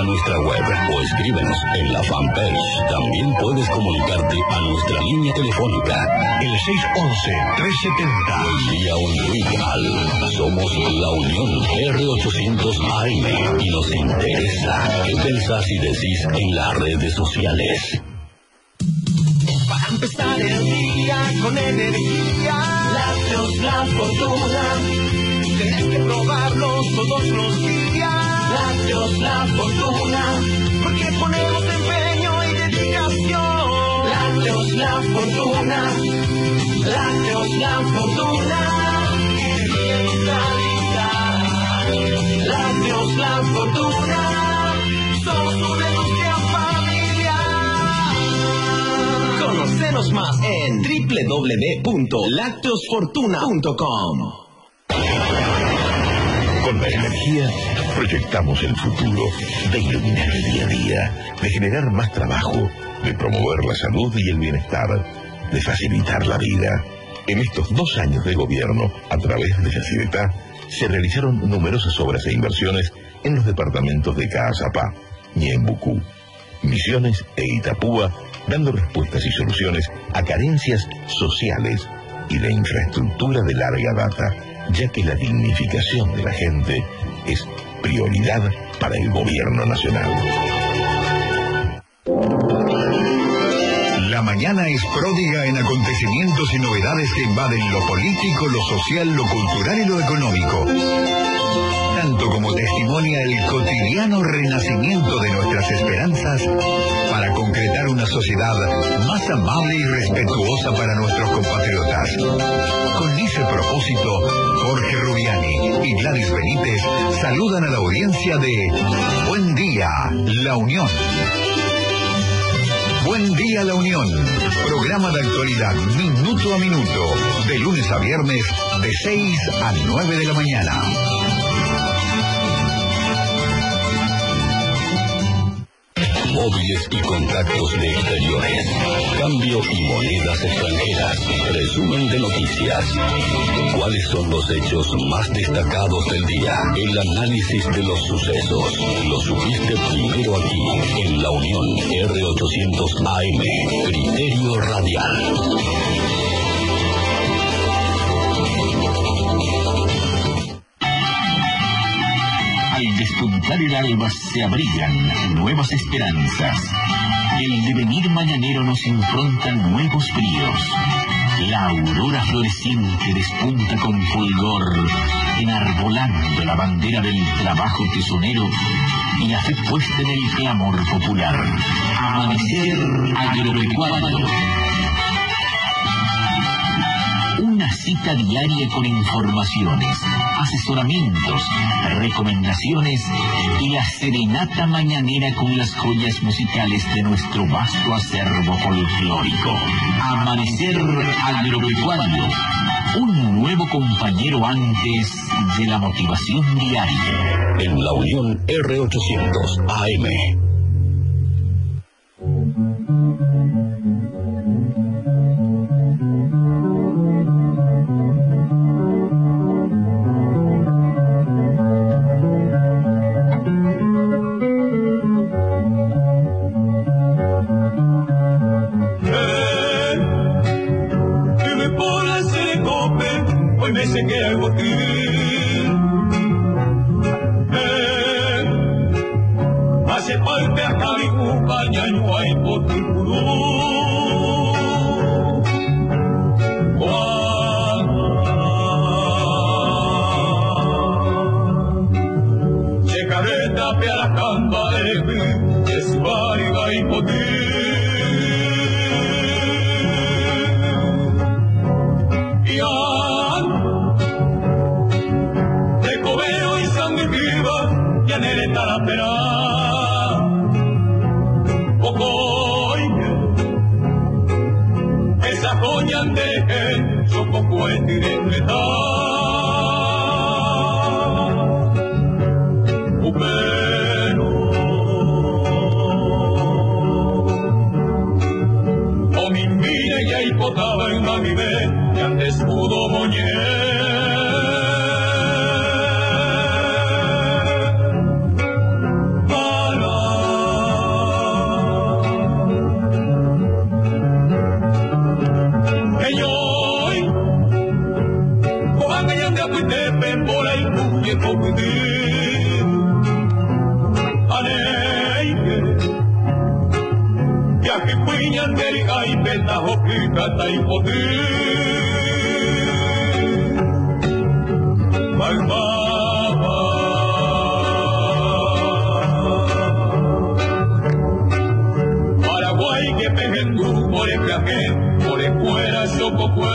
a nuestra web o escríbenos en la fanpage. También puedes comunicarte a nuestra línea telefónica, el 611-370. Día Unreal. Somos La Unión R800 AM y nos interesa qué pensás y decís en las redes sociales. Para empezar el día con energía, Lácteos La Fortuna, tenés que probarlos todos los días. Lácteos La Fortuna, porque ponemos empeño y dedicación. Lácteos La Fortuna, Lácteos La Fortuna, y calidad. Lácteos La Fortuna, somos una industria familiar. Conocenos más en www.lacteosfortuna.com. Con la energía proyectamos el futuro de iluminar el día a día, de generar más trabajo, de promover la salud y el bienestar, de facilitar la vida. En estos 2 años de gobierno, a través de Facilita, se realizaron numerosas obras e inversiones en los departamentos de Caazapá, Ñembucú, Misiones e Itapúa, dando respuestas y soluciones a carencias sociales y de infraestructura de larga data, ya que la dignificación de la gente es prioridad para el gobierno nacional. La mañana es pródiga en acontecimientos y novedades que invaden lo político, lo social, lo cultural y lo económico. Tanto como testimonia el cotidiano renacimiento de nuestras esperanzas para concretar una sociedad más amable y respetuosa para nuestros compatriotas. Con ese propósito, Jorge Rubiani y Gladys Benítez saludan a la audiencia de Buen Día, La Unión. Buen Día, La Unión. Programa de actualidad minuto a minuto, de lunes a viernes, de 6 a 9 de la mañana. Móviles y contactos de exteriores. Cambio y monedas extranjeras. Resumen de noticias. ¿Cuáles son los hechos más destacados del día? El análisis de los sucesos. Lo supiste primero aquí, en La Unión R800 AM. Criterio Radial. Al despuntar el alba se abrigan nuevas esperanzas. El devenir mañanero nos impronta nuevos bríos. La aurora floreciente despunta con fulgor, enarbolando la bandera del trabajo tesonero y la fe puesta en el clamor popular. Amanecer agropecuario. Una cita diaria con informaciones, asesoramientos, recomendaciones y la serenata mañanera con las joyas musicales de nuestro vasto acervo folclórico. Amanecer agropecuario. Un nuevo compañero antes de la motivación diaria. En La Unión R800 AM. Para ya cuite pembola y cuye coquete. Aneike, ya que cuiñan del y petajo que cata y pote. Palmaba, Paraguay que pejendú por el viaje, por el fuera chococue.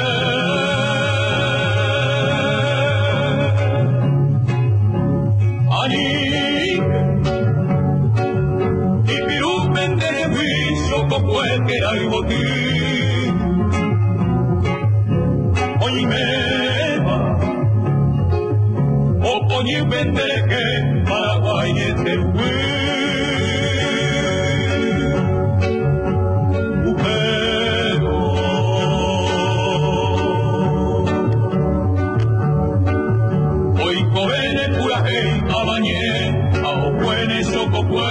Que era el botín, oye meva, o poñi vendere que Paraguay es el hoy covene curaje a bañé, a opuene sococue.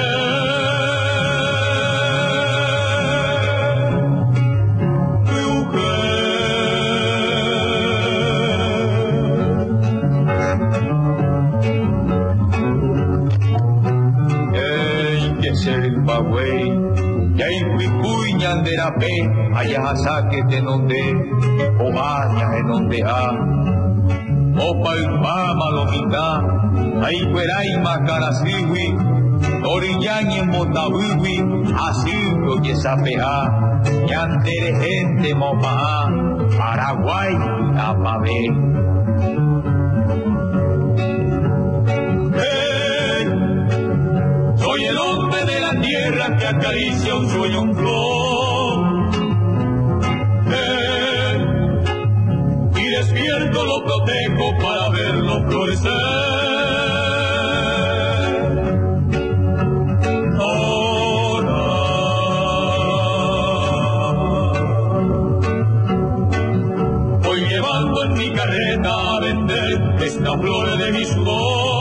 Ya en de la pe, allá saque de donde, o aña en donde ha, o palpama lo mitad, ahí fuerai macarasiwi, oriñan en motawiwi, así lo que sapeja, yantere gente mopa, Paraguay, tapame. Soy el hombre de la tierra que acaricia un sueño en flor. Y despierto lo protejo para verlo florecer. Ahora, voy llevando en mi carreta a vender esta flor de mi sudor.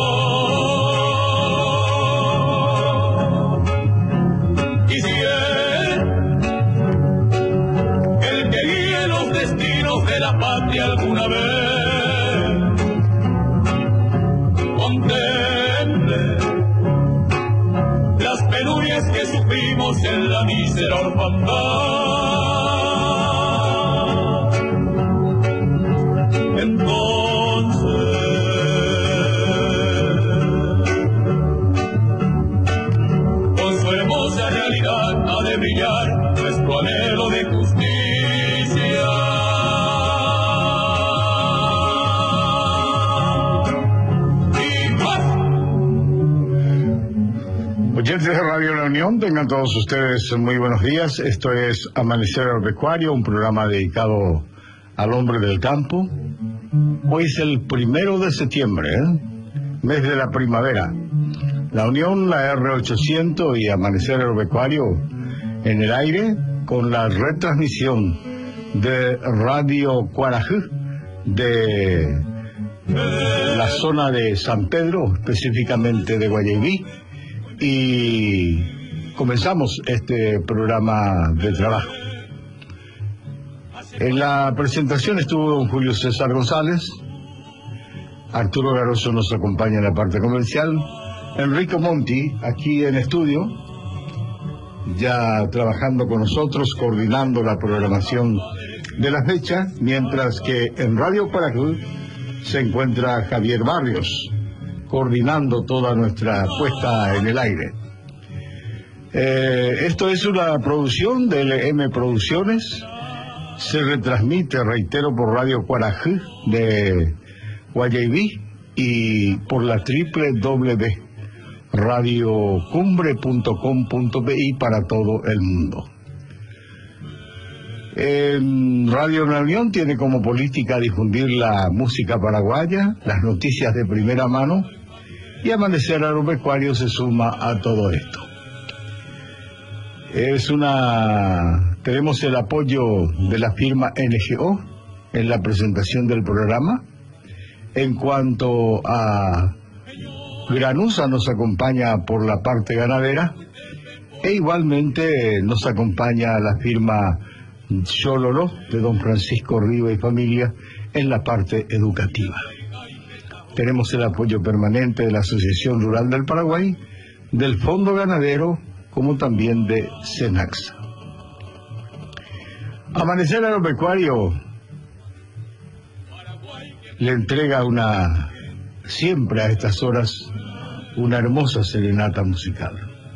Alguna vez contemple las penurias que sufrimos en la mísera orfandad. Entonces con su hermosa realidad ha de brillar nuestro anhelo de justicia. Oyentes de Radio La Unión, tengan todos ustedes muy buenos días. Esto es Amanecer Agropecuario, un programa dedicado al hombre del campo. Hoy es el 1 de septiembre, mes de la primavera. La Unión, la R800 y Amanecer Agropecuario en el aire con la retransmisión de Radio Cuarajú de la zona de San Pedro, específicamente de Guayaquil. Y comenzamos este programa de trabajo. En la presentación estuvo don Julio César González, Arturo Garoso nos acompaña en la parte comercial, Enrico Monti aquí en estudio, ya trabajando con nosotros, coordinando la programación de la fecha, mientras que en Radio Paraguay se encuentra Javier Barrios, coordinando toda nuestra puesta en el aire. Esto es una producción de LM Producciones, se retransmite, reitero, por Radio Cuarajú de Guayaquil y por la www.radiocumbre.com.pi para todo el mundo. Radio La Unión tiene como política difundir la música paraguaya, las noticias de primera mano, y Amanecer Agropecuario se suma a todo esto. Tenemos el apoyo de la firma NGO en la presentación del programa. En cuanto a Granusa, nos acompaña por la parte ganadera, e igualmente nos acompaña la firma Chololó de don Francisco Riva y familia en la parte educativa. Tenemos el apoyo permanente de la Asociación Rural del Paraguay, del Fondo Ganadero, como también de Cenaxa. Amanecer Agropecuario le entrega siempre a estas horas, una hermosa serenata musical.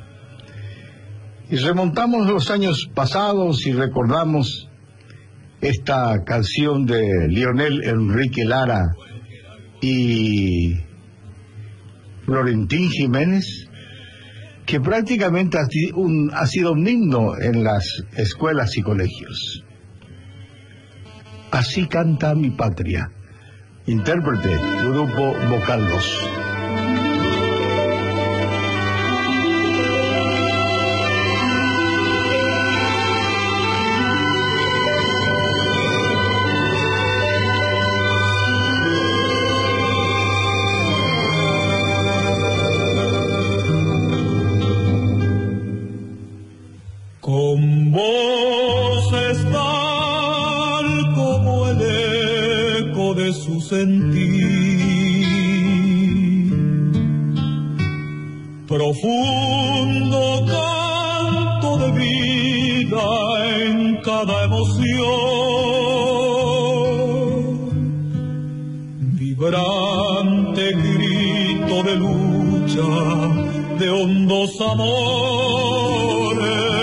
Y remontamos los años pasados y recordamos esta canción de Lionel Enrique Lara y Florentín Jiménez, que prácticamente ha sido un himno en las escuelas y colegios. Así canta mi patria. Intérprete, Grupo Vocal 2. Con voces tal como el eco de su sentir, profundo canto de vida en cada emoción, vibrante grito de lucha, de hondos amores.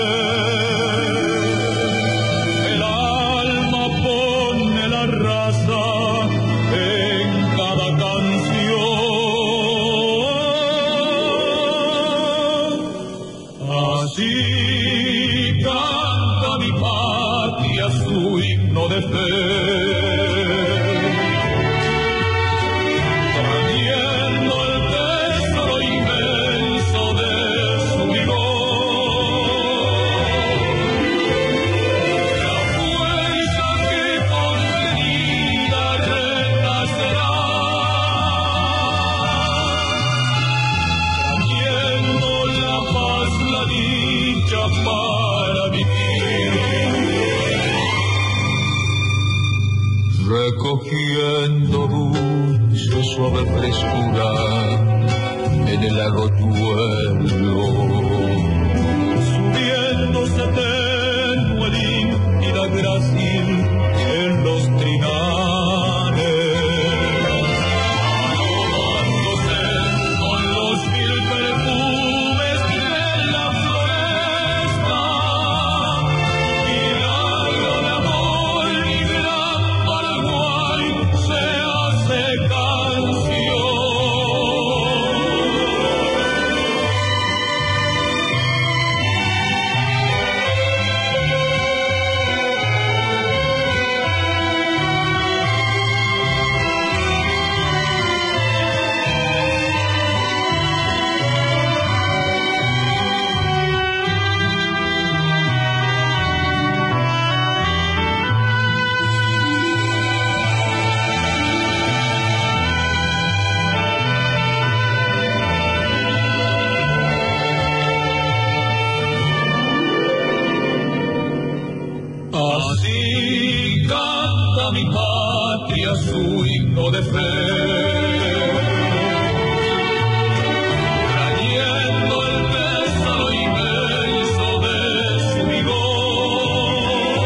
De fe, trayendo el tesoro inmenso de su vigor, la fuerza que contenida renacerá, trayendo la paz, la dicha para vivir. Recogiendo dulce suave frescura en el arroyuelo, subiéndose tenue límpida grácil en los trinares, aromándose con los mil perfumes de la floresta, milagro de amor y gran Paraguay se hace canción. Así canta mi patria su himno de fe, trayendo el tesoro inmenso de su vigor,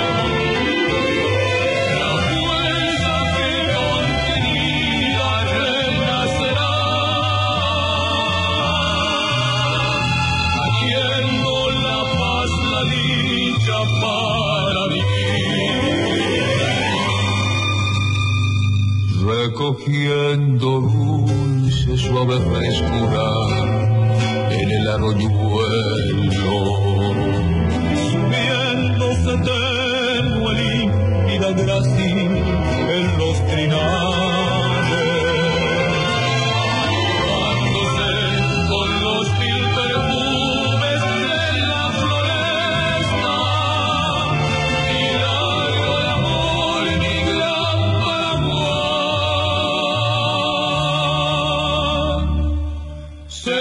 la fuerza que contenida renacerá, trayendo la paz, la dicha para recogiendo dulce suave frescura en el arroyuelo, subiéndose tenue límpida grácil en los trinares, aromándose con los mil perfumes de la floresta, milagro de amor mi gran Paraguay se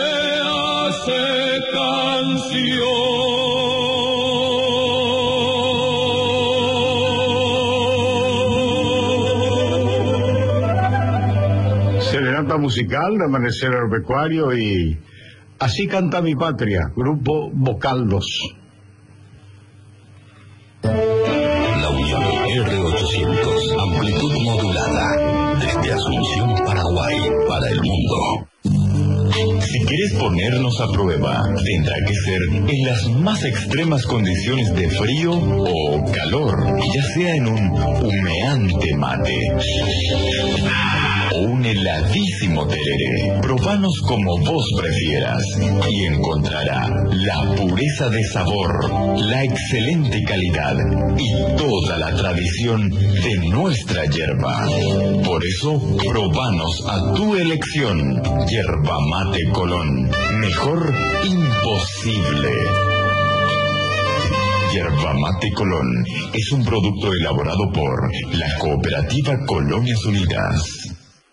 hace canción. nota musical de Amanecer Agropecuario y Así canta mi patria, Grupo Vocaldos. La Unión R800, amplitud modulada, desde Asunción, Paraguay, para el mundo. Si quieres ponernos a prueba, tendrá que ser en las más extremas condiciones de frío o calor, ya sea en un humeante mate o un heladísimo tereré. Probanos como vos prefieras y encontrará la pureza de sabor, la excelente calidad y toda la tradición de nuestra yerba. Por eso, probanos a tu elección. Yerba Mate Colón. Mejor imposible. Yerba Mate Colón es un producto elaborado por la Cooperativa Colonias Unidas.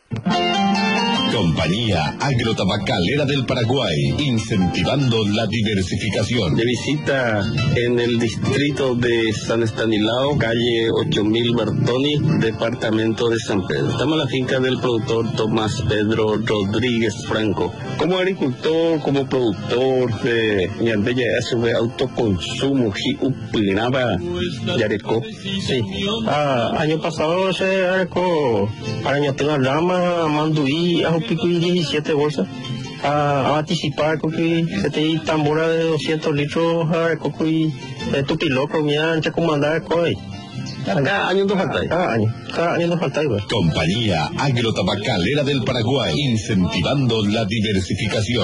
Compañía Agrotabacalera del Paraguay, incentivando la diversificación. De visita en el distrito de San Estanislao, calle 8000 Bertoni, departamento de San Pedro. Estamos en la finca del productor Tomás Pedro Rodríguez Franco. Como agricultor, como productor de Ñandella SB Autoconsumo, Upinaba, Yareco. Sí. Año pasado se arecó para Ñatenga Rama, Manduí, Picuí 17 bolsas a anticipar que se te tambora de 200 litros a cocuy tu piloto mía entre comandar coi cada año nos falta cada año nos falta igual. Compañía Agrotabacalera del Paraguay, incentivando la diversificación.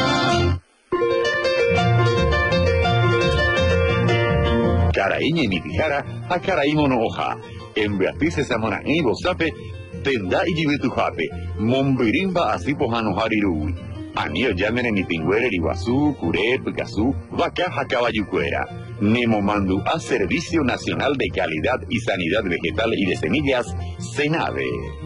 Caraíña y Mitijara a Caraímo no hoja en Beatriz Samona y Bozape Tenda y Jibitujape, Mombirimba Asipojano Hariru, Anio Yamen en Ipinguere, Iguazú, Curé, Picazú, Vacaja Caballucuera, Nemo Mandu a Servicio Nacional de Calidad y Sanidad Vegetal y de Semillas, Senave.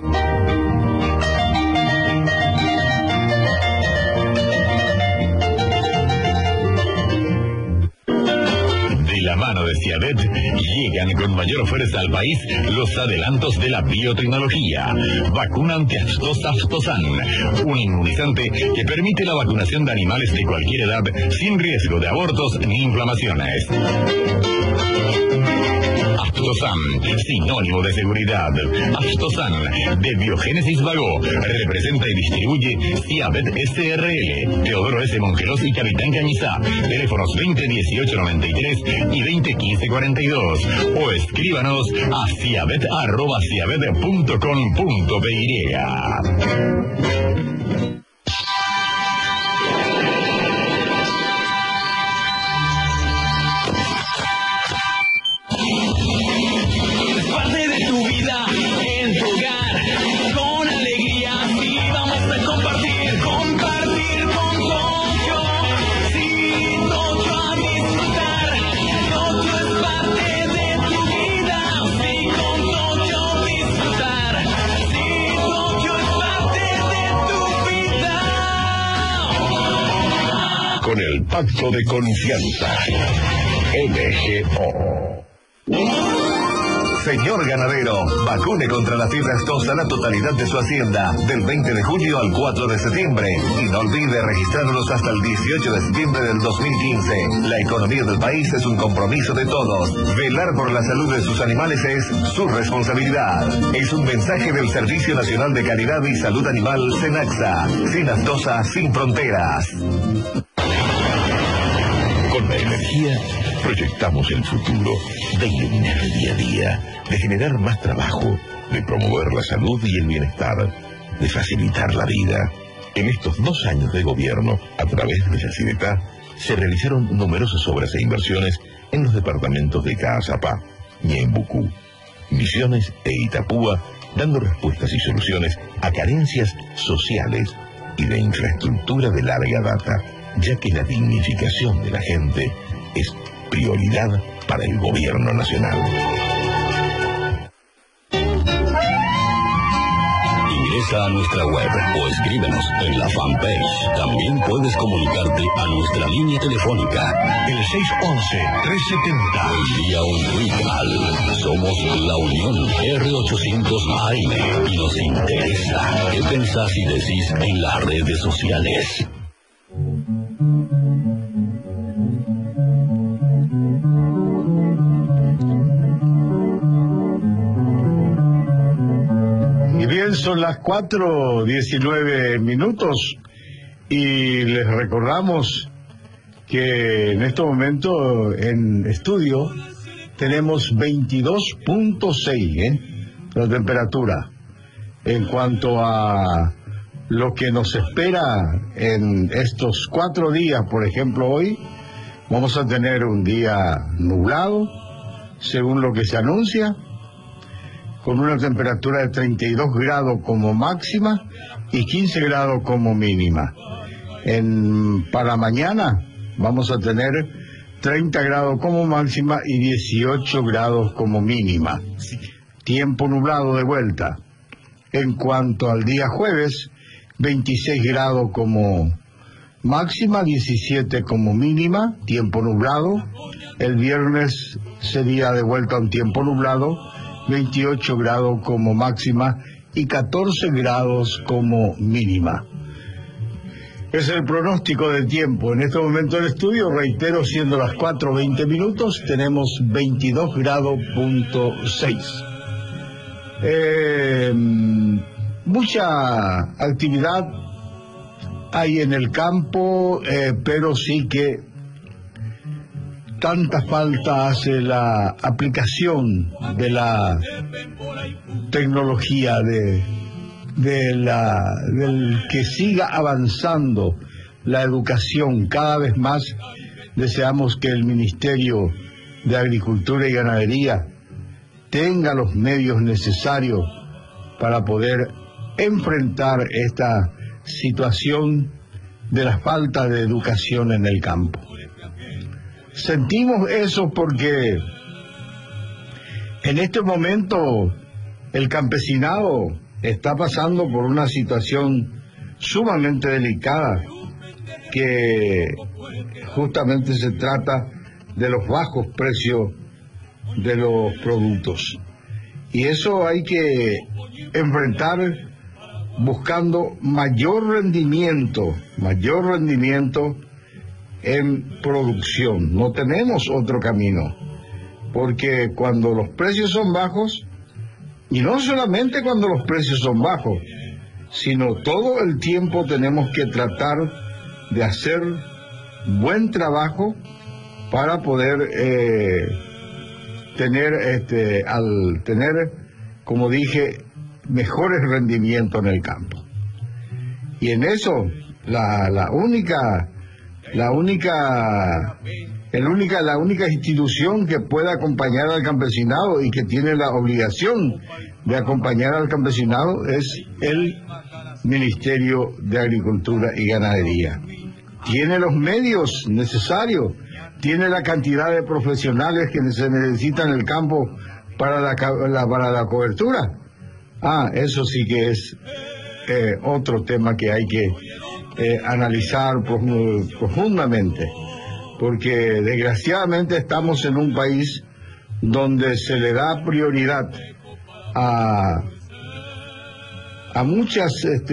La mano de Ciavet llegan con mayor fuerza al país los adelantos de la biotecnología. Vacuna antiaftosa Aftosan, un inmunizante que permite la vacunación de animales de cualquier edad sin riesgo de abortos ni inflamaciones. Aftosan, sinónimo de seguridad. Aftosan, de Biogénesis Vago, representa y distribuye Ciavet SRL, Teodoro S. Mongelos y Capitán Cañizá, teléfonos 201893 y 201542, o escríbanos a ciavet@ciavet.com.py. Con el pacto de confianza. MGO. Señor ganadero, vacune contra la fiebre aftosa la totalidad de su hacienda, del 20 de julio al 4 de septiembre. Y no olvide registrarlos hasta el 18 de septiembre del 2015. La economía del país es un compromiso de todos. Velar por la salud de sus animales es su responsabilidad. Es un mensaje del Servicio Nacional de Calidad y Salud Animal, SENAXA. Sin aftosa, sin fronteras. Con la energía proyectamos el futuro de iluminar el día a día, de generar más trabajo, de promover la salud y el bienestar, de facilitar la vida. En estos 2 años de gobierno, a través de Yacyretá, se realizaron numerosas obras e inversiones en los departamentos de Caazapá, Ñembucú, Misiones e Itapúa, dando respuestas y soluciones a carencias sociales y de infraestructura de larga data, ya que la dignificación de la gente es prioridad para el gobierno nacional. Ingresa a nuestra web o escríbenos en la fanpage. También puedes comunicarte a nuestra línea telefónica, el 611-370. Vía Umbrical. Somos La Unión R800 AM y nos interesa qué pensás y decís en las redes sociales. Y bien, son las 4:19 y les recordamos que en este momento en estudio tenemos 22.6 la temperatura. En cuanto a lo que nos espera en estos 4 días, por ejemplo, hoy vamos a tener un día nublado, según lo que se anuncia, con una temperatura de 32 grados como máxima y 15 grados como mínima. Para mañana vamos a tener 30 grados como máxima y 18 grados como mínima. Tiempo nublado de vuelta. En cuanto al día jueves, 26 grados como máxima, 17 como mínima, tiempo nublado. El viernes sería de vuelta a un tiempo nublado, 28 grados como máxima y 14 grados como mínima. Es el pronóstico del tiempo. En este momento del estudio, reitero, siendo las 4:20, tenemos 22 grados.6. Mucha actividad hay en el campo, pero sí que tanta falta hace la aplicación de la tecnología, del que siga avanzando la educación. Cada vez más deseamos que el Ministerio de Agricultura y Ganadería tenga los medios necesarios para poder enfrentar esta situación de la falta de educación en el campo. Sentimos eso porque en este momento el campesinado está pasando por una situación sumamente delicada, que justamente se trata de los bajos precios de los productos. Y eso hay que enfrentar buscando mayor rendimiento en producción. No tenemos otro camino, porque cuando los precios son bajos, y no solamente cuando los precios son bajos, sino todo el tiempo tenemos que tratar de hacer buen trabajo para poder tener, como dije, mejores rendimientos en el campo. Y en eso la única institución que pueda acompañar al campesinado y que tiene la obligación de acompañar al campesinado es el Ministerio de Agricultura y Ganadería. Tiene los medios necesarios, tiene la cantidad de profesionales que se necesitan en el campo para la cobertura. Eso sí que es otro tema que hay que analizar profundamente, porque desgraciadamente estamos en un país donde se le da prioridad a muchas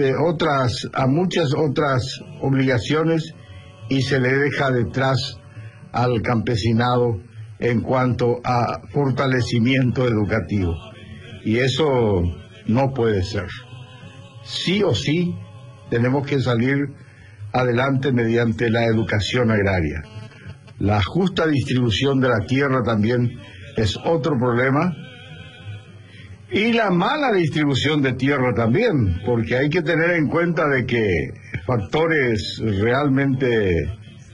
otras obligaciones y se le deja detrás al campesinado en cuanto a fortalecimiento educativo. Y eso no puede ser. Sí o sí tenemos que salir adelante mediante la educación agraria. La justa distribución de la tierra también es otro problema. Y la mala distribución de tierra también, porque hay que tener en cuenta de que factores realmente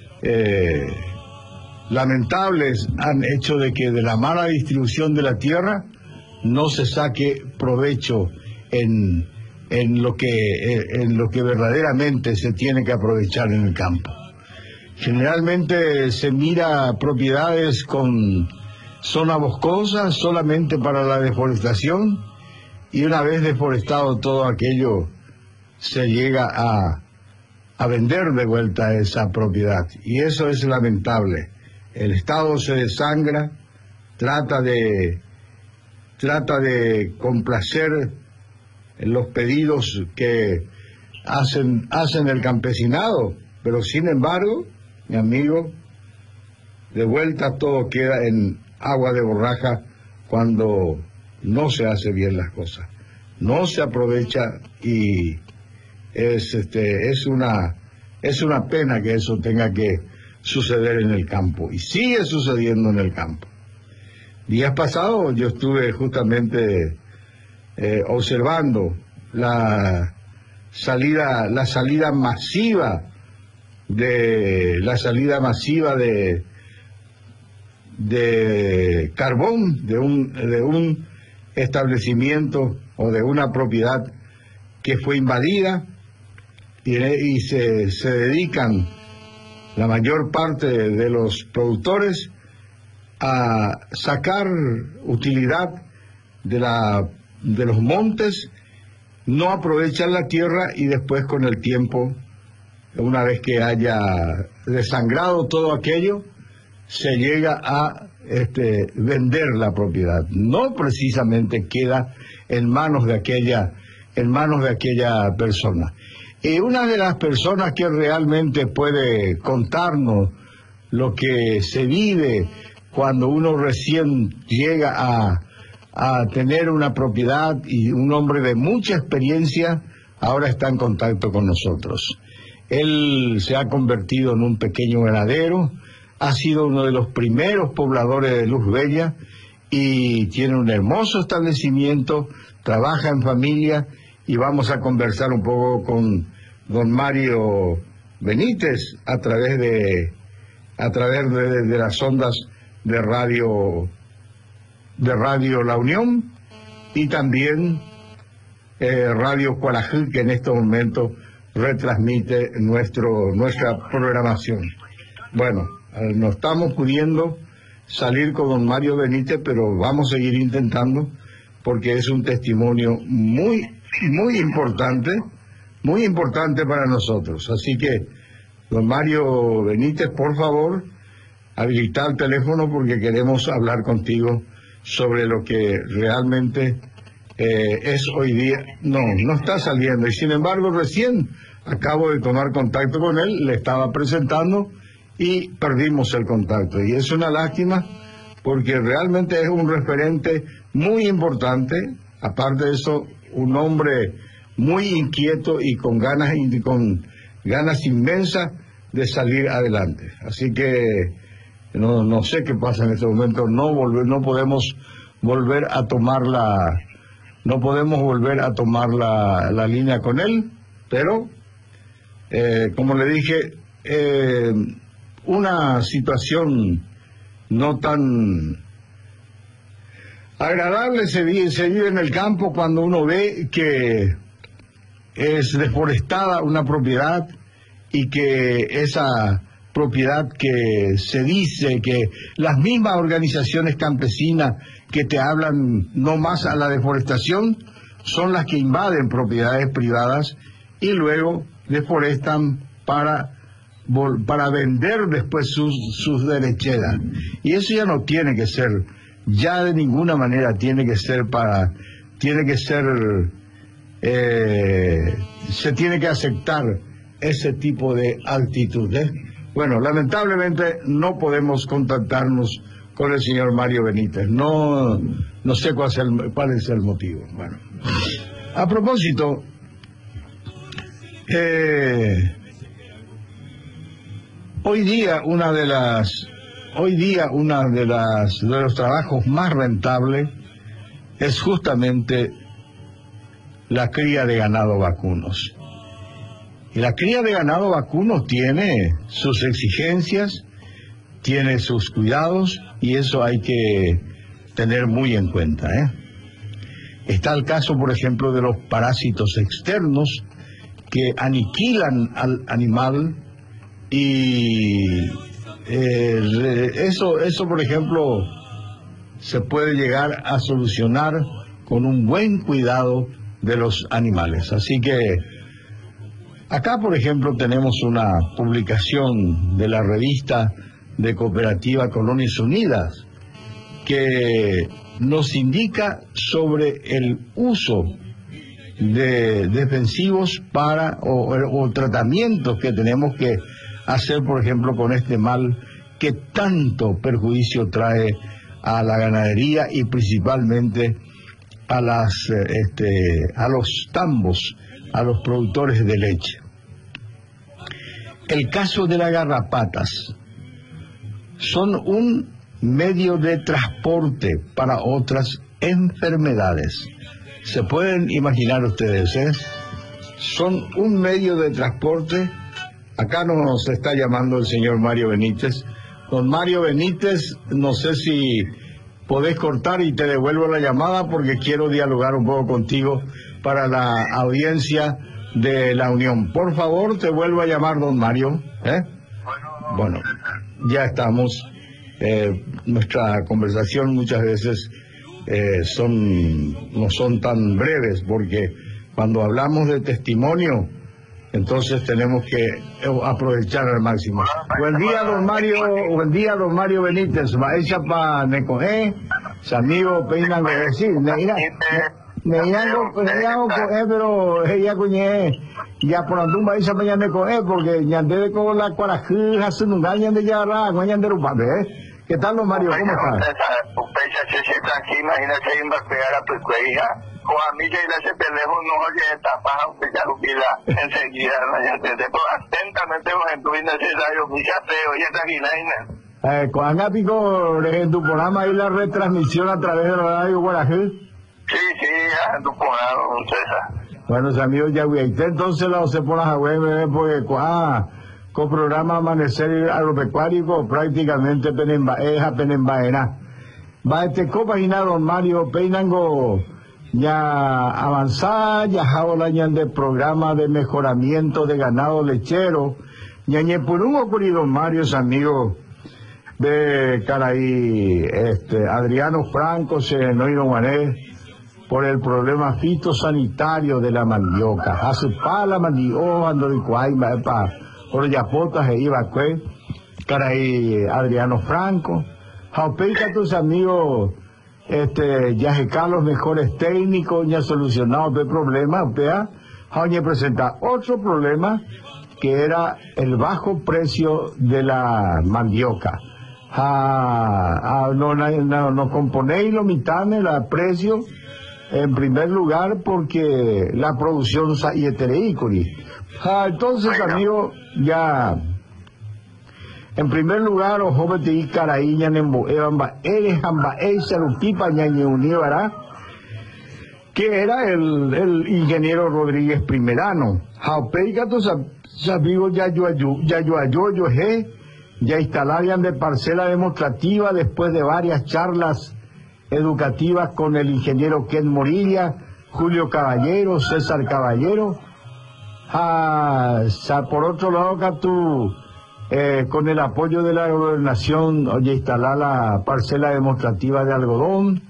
lamentables han hecho de que de la mala distribución de la tierra no se saque provecho en lo que verdaderamente se tiene que aprovechar en el campo. Generalmente se mira propiedades con zona boscosa solamente para la deforestación y una vez deforestado todo aquello, se llega a vender de vuelta esa propiedad, y eso es lamentable. El Estado se desangra, trata de complacer los pedidos que hacen el campesinado, pero sin embargo, mi amigo, de vuelta todo queda en agua de borraja cuando no se hace bien las cosas, no se aprovecha, y es una pena que eso tenga que suceder en el campo, y sigue sucediendo en el campo. Días pasados yo estuve justamente observando la salida masiva de carbón de un establecimiento o de una propiedad que fue invadida, y se dedican la mayor parte de los productores a sacar utilidad de los montes, no aprovechan la tierra, y después con el tiempo, una vez que haya desangrado todo aquello, se llega a vender la propiedad. No precisamente queda en manos de aquella persona. Y una de las personas que realmente puede contarnos lo que se vive cuando uno recién llega a tener una propiedad, y un hombre de mucha experiencia, ahora está en contacto con nosotros. Él se ha convertido en un pequeño ganadero, ha sido uno de los primeros pobladores de Luz Bella, y tiene un hermoso establecimiento, trabaja en familia, y vamos a conversar un poco con don Mario Benítez a través de las ondas de radio La Unión, y también Radio Cuarajú, que en estos momentos retransmite nuestra programación. Bueno, no estamos pudiendo salir con don Mario Benítez, pero vamos a seguir intentando, porque es un testimonio muy importante para nosotros. Así que, don Mario Benítez, por favor, habilita el teléfono, porque queremos hablar contigo sobre lo que realmente es hoy día. No está saliendo, y sin embargo recién acabo de tomar contacto con él, le estaba presentando y perdimos el contacto, y es una lástima, porque realmente es un referente muy importante. Aparte de eso, un hombre muy inquieto y con ganas inmensas de salir adelante. Así que no sé qué pasa en este momento. No podemos volver a tomar la línea con él, pero como le dije, una situación no tan agradable se vive en el campo cuando uno ve que es deforestada una propiedad, y que esa propiedad, que se dice que las mismas organizaciones campesinas que te hablan no más a la deforestación son las que invaden propiedades privadas y luego deforestan para vender después sus derecheras. Y eso ya no tiene que ser, ya de ninguna manera tiene que ser, se tiene que aceptar ese tipo de actitudes. Bueno, lamentablemente no podemos contactarnos con el señor Mario Benítez. No sé cuál es el motivo. Bueno, a propósito, hoy día uno de los trabajos más rentables es justamente la cría de ganado vacunos. Y la cría de ganado vacuno tiene sus exigencias, tiene sus cuidados, y eso hay que tener muy en cuenta, Está el caso, por ejemplo, de los parásitos externos que aniquilan al animal, y eso, por ejemplo, se puede llegar a solucionar con un buen cuidado de los animales. Así que acá, por ejemplo, tenemos una publicación de la revista de Cooperativa Colonias Unidas que nos indica sobre el uso de defensivos para o tratamientos que tenemos que hacer, por ejemplo, con este mal que tanto perjuicio trae a la ganadería y principalmente a los tambos, a los productores de leche. El caso de las garrapatas son un medio de transporte para otras enfermedades. Se pueden imaginar ustedes, son un medio de transporte. Acá nos está llamando el señor Mario Benítez. Don Mario Benítez, no sé si podés cortar y te devuelvo la llamada porque quiero dialogar un poco contigo para la audiencia de la Unión. Por favor, te vuelvo a llamar, don Mario. Bueno, ya estamos. Nuestra conversación muchas veces no son tan breves, porque cuando hablamos de testimonio, entonces tenemos que aprovechar al máximo. Buen día, don Mario Benítez. Ella pa necoje, amigo peinan de decir, pero ella coñe ya por andumba esa mañana necoje porque ñande de con la cuarajú hace un gañan de yarra, gañan de rupate, ¿Qué tal, don Mario? ¿Cómo estás? Imagínate pegar a tu hija. O a mí que ese pendejo no oye esta paja, usted ya lo pila enseguida, pero atentamente los es necesario, fíjate, oye esta guinaina. Cuando pico en tu programa hay la retransmisión a través de la radio Guarajú. Sí, en tu programa, César. Bueno, amigos, ya voy a ir entonces la se pone a web, porque con programa Amanecer Agropecuario prácticamente penenbaena. Va página don Mario Peinango ya avanzada, ya jaula de programa de mejoramiento de ganado lechero, ya por un ocurrido don Mario, amigos de Caraí, Adriano Franco se no guané por el problema fitosanitario de la mandioca. Hace pa la mandioca ando de cuaima por yapotas e iba Caraí Adriano Franco. Jaupeca tus amigos, ya que los mejores técnicos, ya solucionado el problema, ya presenta otro problema que era el bajo precio de la mandioca. No componéis lo mitad el precio, en primer lugar, porque la producción y entonces, amigos, ya, en primer lugar, los jóvenes de Caraí, que era el ingeniero Rodríguez Primerano. Ya instalarían de parcela demostrativa después de varias charlas educativas con el ingeniero Ken Morilla, Julio Caballero, César Caballero. Por otro lado, con el apoyo de la gobernación, instalar la parcela demostrativa de algodón.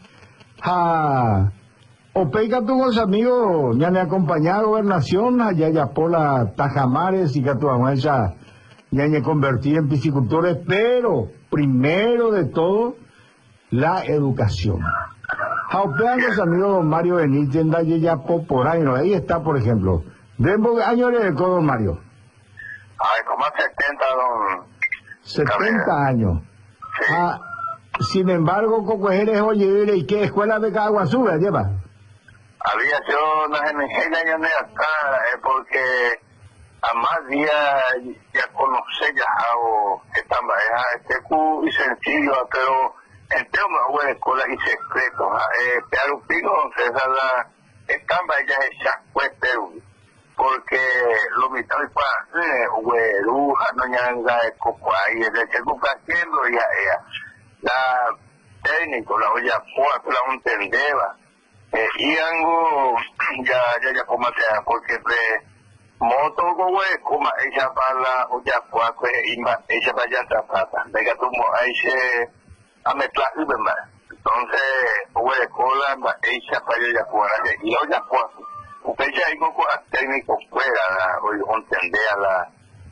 Opeica tuvo los amigos, ya me acompañó a gobernación, allá ya por la Tajamares y Catuamancha, ya me convertí en piscicultores, pero primero de todo, la educación. Opeica los amigos Mario Benítez, ya por ahí, ¿no? Ahí está, por ejemplo. ¿Cuántos años le dedicó don Mario? Como 70, don... 70 años. Sí. Sin embargo, Cocojeres, oye, ¿y qué escuela de Caguazú lleva? Había yo no en el año de acá, porque a más días ya conocí ya hago esta Q y sencillo, pero en tema de escuela y secreto, pero pico, César, la estamba ya es chacuetero. Porque lo mitad de güeruja, no ñanga, cocuay, desde que haciendo ya la técnico, la olla fuerte, la entendeba. Y algo ya como sea, porque moto como ella para la olla fuerte, ella vaya a trapata. Venga, tú ahí se a mezclar, entonces hubo de cola hecha para ella fuera y ella pues usted ya hay un técnico fuera o entender a la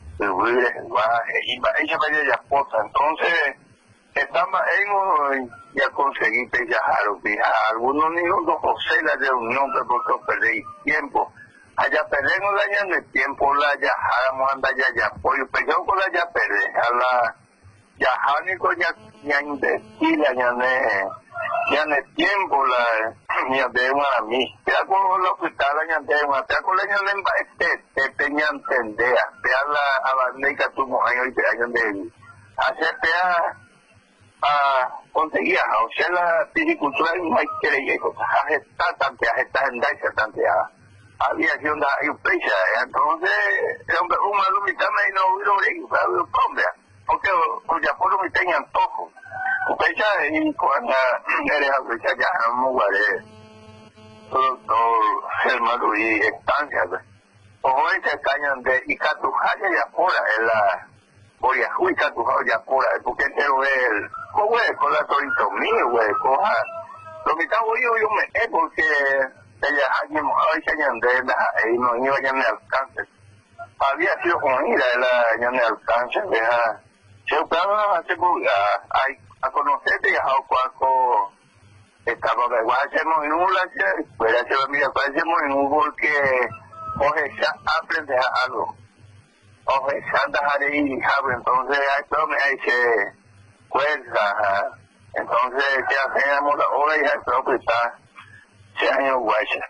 y ella para ella posa entonces estamos en ya conseguí viajar algunos niños no José la reunión pero perdí tiempo allá perdemos la ya de tiempo la ya anda ya apoyo pero con la ya perdí a la ya Jánico ya de Chile ya de tiempo la ya de una mí ya con los hospitales ya de una ya con la ya de tenía entender ya la abandonica tuvo años y años de hacer conseguía o sea la piscicultura no hay que leer cosas está en Daisa tanteada había sido una empresa entonces un malumita me no hubo hombre porque ya por lo que tenía antojo porque ya y cuando eres a ya no guardé todo el malo y estancia o ese cañón de y Catujaya ya fuera en la voy a jugar Catujaya ya fuera porque quiero ver con la torito mío güey coja lo que está yo me porque ella alguien hoy se añade y no iba a me alcance había sido con ira la me alcance deja yo estaba a conocerte ya cuando estaba de guachemos en un lache pues ya se lo mira parecemos en un porque oje aprende algo oje santa haré y entonces esto me hace fuerza entonces ya hacemos la hora y ya creo que está se año guacha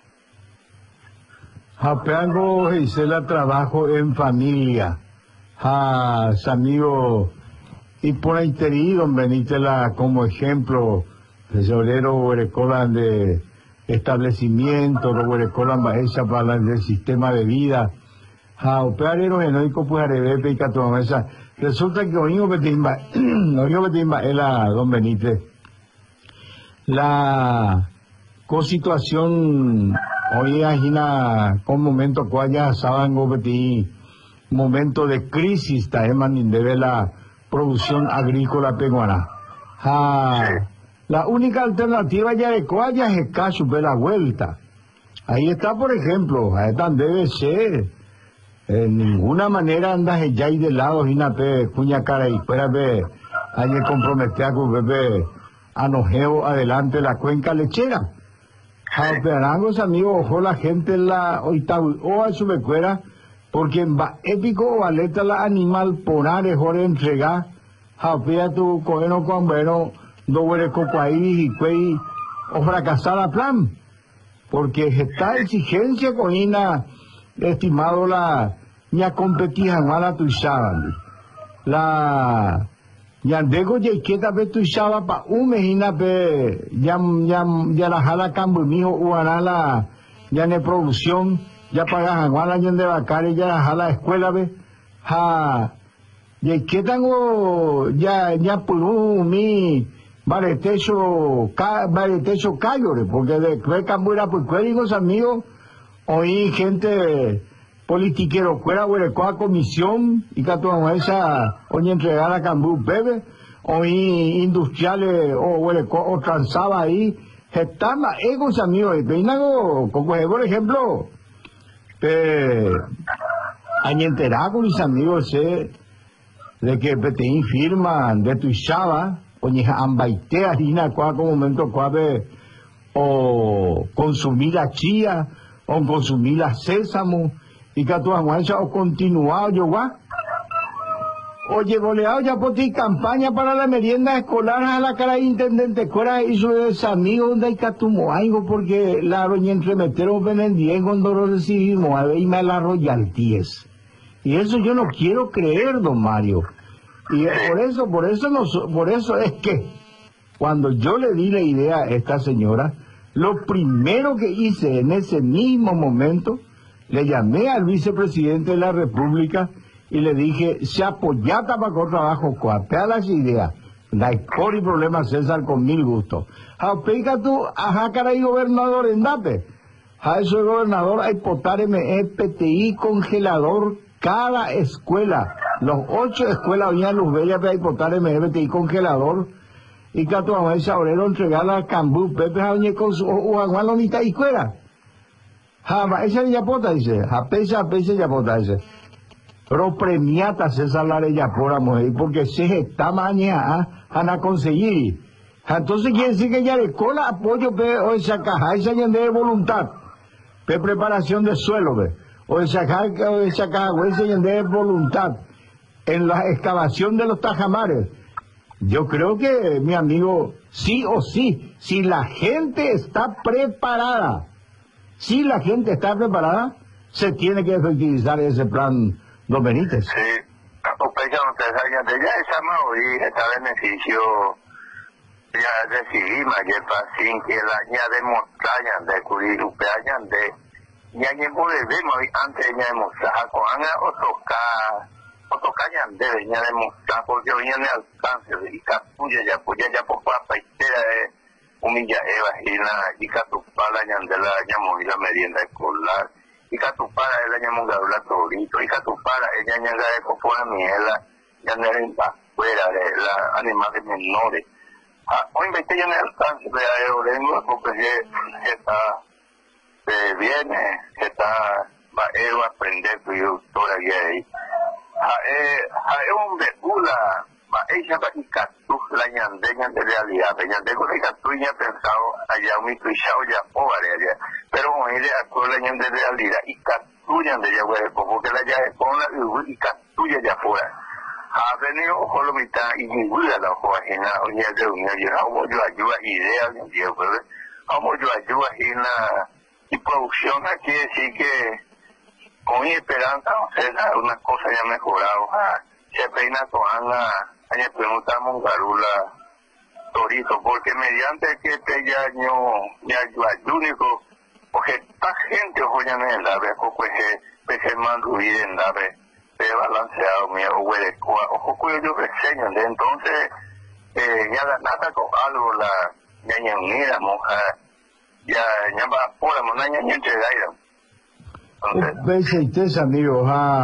Japeango Gisela trabajo en familia amigo y por ahí te digo venítela como ejemplo tesorero huerecolan de establecimiento lo huerecolan esa para el sistema de vida opearero enoico pues arebepe y catomesa resulta que oigo betimba la don Benítez la situación hoy imagina con momento cuaya saben gobeti momento de crisis taeman debe la producción agrícola peruana. La única alternativa ya de cuaya es el caso de la vuelta. Ahí está, por ejemplo, debe ser. En ninguna manera andas ya ahí de lado, pe cuña cara y fuera ve, hay que comprometer con bebé anojeo adelante la cuenca lechera. Esperamos amigos, ojo la gente la o a su becuera, porque en va épico o aleta la animal ponar mejor entregar, japea tu cogeno con bueno, do huere coco ahí y cuey, o fracasar a plan, porque esta exigencia con ina, estimado la, ña competija mala tu saban, la, Yandego ya quieta pe tu chava pa mejina pe ya la jala cambo mijo uanala ya ne producción ya paga anguala ya de bacare ya la jala escuela pe ya quieta ya puru mi vale techo cayore porque de que cambuera pues cuérigos amigos oí gente politiquero fuera huerecoa comisión y que toda esa oye entregar a Cambú bebe o industriales o huerecoa o transaba ahí están egos amigos y peinago como por ejemplo hay enterado con mis amigos de que te firman de tu chava oye ambaite harina cuá como momento cuave o consumir la chía o consumir la sésamo y que tu aguanza o continuado yo va oye boleado ya por ti campaña para la merienda escolar a la cara de intendente fuera hizo ese amigo donde hay que tumo algo porque la roña entremetero venendía cuando lo recibimos a ver y me la royalties y eso yo no quiero creer don Mario y por eso es que cuando yo le di la idea a esta señora lo primero que hice en ese mismo momento le llamé al vicepresidente de la República y le dije, se apoyata para con trabajo, cuapea las ideas, la por y problema César con mil gustos. Aplica tú, ajá, caray, gobernador, endate. A eso el gobernador hay potarme PTI congelador cada escuela. Los 8 escuelas habían luz bella, pero hay potarme PTI congelador. y que tu mamá esa obrero entregarla a Cambú, Pepe Javier con su Uagualonita y cuera. Java, esa ya pota, dice, a pesa ya pota, dice. Pero premiata se salare ya por la mujer, porque se está mañana a conseguir. Entonces quiere decir que ya le cola apoyo, o esa caja, esa ya de voluntad, de preparación de suelo, o esa caja, o esa ya de voluntad, en la excavación de los tajamares. Yo creo que, mi amigo, sí o sí, si la gente está preparada, se tiene que efectivizar ese plan, don Benítez. Sí, ya esa mayoría está beneficio, ya recibimos ayer sin que la ya demostrayan de cubrir upeayan de ya ni podemos antes ya demostrar con ana otocayan de ya demostrar porque hoy en el alcance y capulla ya por papa y humilla evagina y catupala ya de la llamó la merienda escolar y catupala ella llamó la torito y catupala ella ya de copona miela ya de fuera de la animales menores. Hoy me estoy en el alcance de Aerolengo porque está viene, está va a aprender tu doctora gay. Un vehículo ella va a catu la ñandeña de realidad, ñande con el catu ya pensado allá un tuishao ya pobre allá, pero hoy le actuó la ñande de realidad y catu ñande ya güey, porque la ya es con la y catu ya fuera. Ha venido ojo lo mitad y ninguna la ojo ajena, oye de una yo hago yo ayuda ideas de Dios, pues hago yo ayuda ajena y producción aquí decir que con esperanza, o sea, una cosa ya mejorado, se peina toana, año preguntamos garula torito, porque mediante que este año ya ayuda único, porque esta gente ojo ya me la ve, pues se manduir en la ve. Balanceado mi ojo cuyo yo reseño entonces ya la nata con algo la ñaña unida moja ya va por la montaña ña entonces veis amigo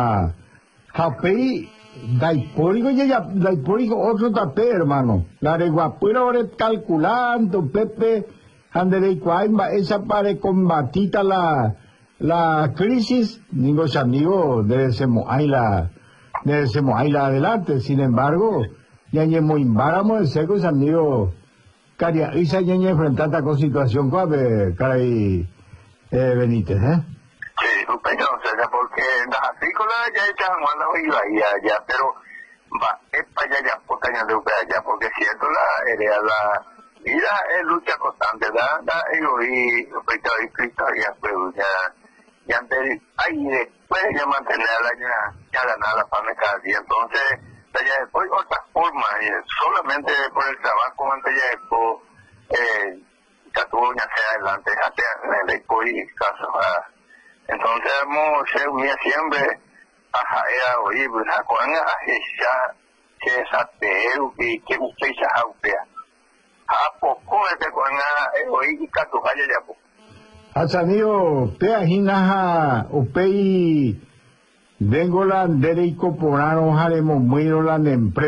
pei daipórico ya daipórico otro tapé hermano la de guapura ahora calculando Pepe ande cuaima esa para combatita la crisis, digo, amigos, debemos ahí la adelante. Sin embargo, ya ni muy imbáramos de secos, amigos, caria, esa ya ni enfrentar esta situación, caray, Benítez, Sí, porque las agrícolas ya echan cuando iba allá, pero va, es para allá, porque allá, porque siento la vida es lucha constante, y respecto a Cristo, ya ahí después ya mantenerla ya ganar la fama cada día, entonces ya después otra forma, solamente por el trabajo antes ya después ya tuvo ya hacia adelante, ya después y caso, entonces hemos se unía siempre a oír, pues a cuando ya que esa teo que usted ya jaupea, a poco de cuando oír y caso vaya ya poco. Amigo, peajinaja, upei, vengo la de incorporaron haremos muy las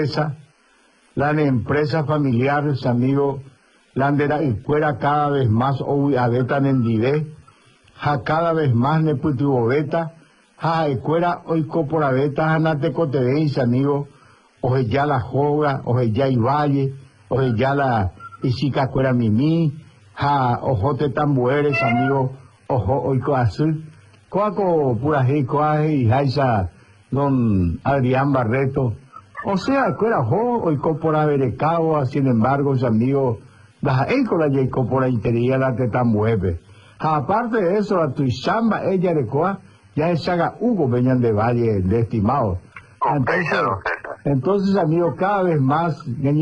empresas familiares, amigo, la de la escuela cada vez más hoy abetan en dive, cada vez más ne putu beta, escuela hoy corpora beta, hanate cotedense, amigo, oje ya la joga, oje ya Ivalle, oje ya la isica escuela mimi, ojote tambueres, amigo, ojo oiko azul, coaco pura y jaisa don Adrián Barreto, o sea, escuela ojo oiko por averecao, sin embargo, amigos, las écolas ya oiko por intería la te tambueve. Aparte de eso, la tuichamba ella de coa, ya es haga Hugo Beñán de Valle, de estimado. Entonces, amigos, cada vez más,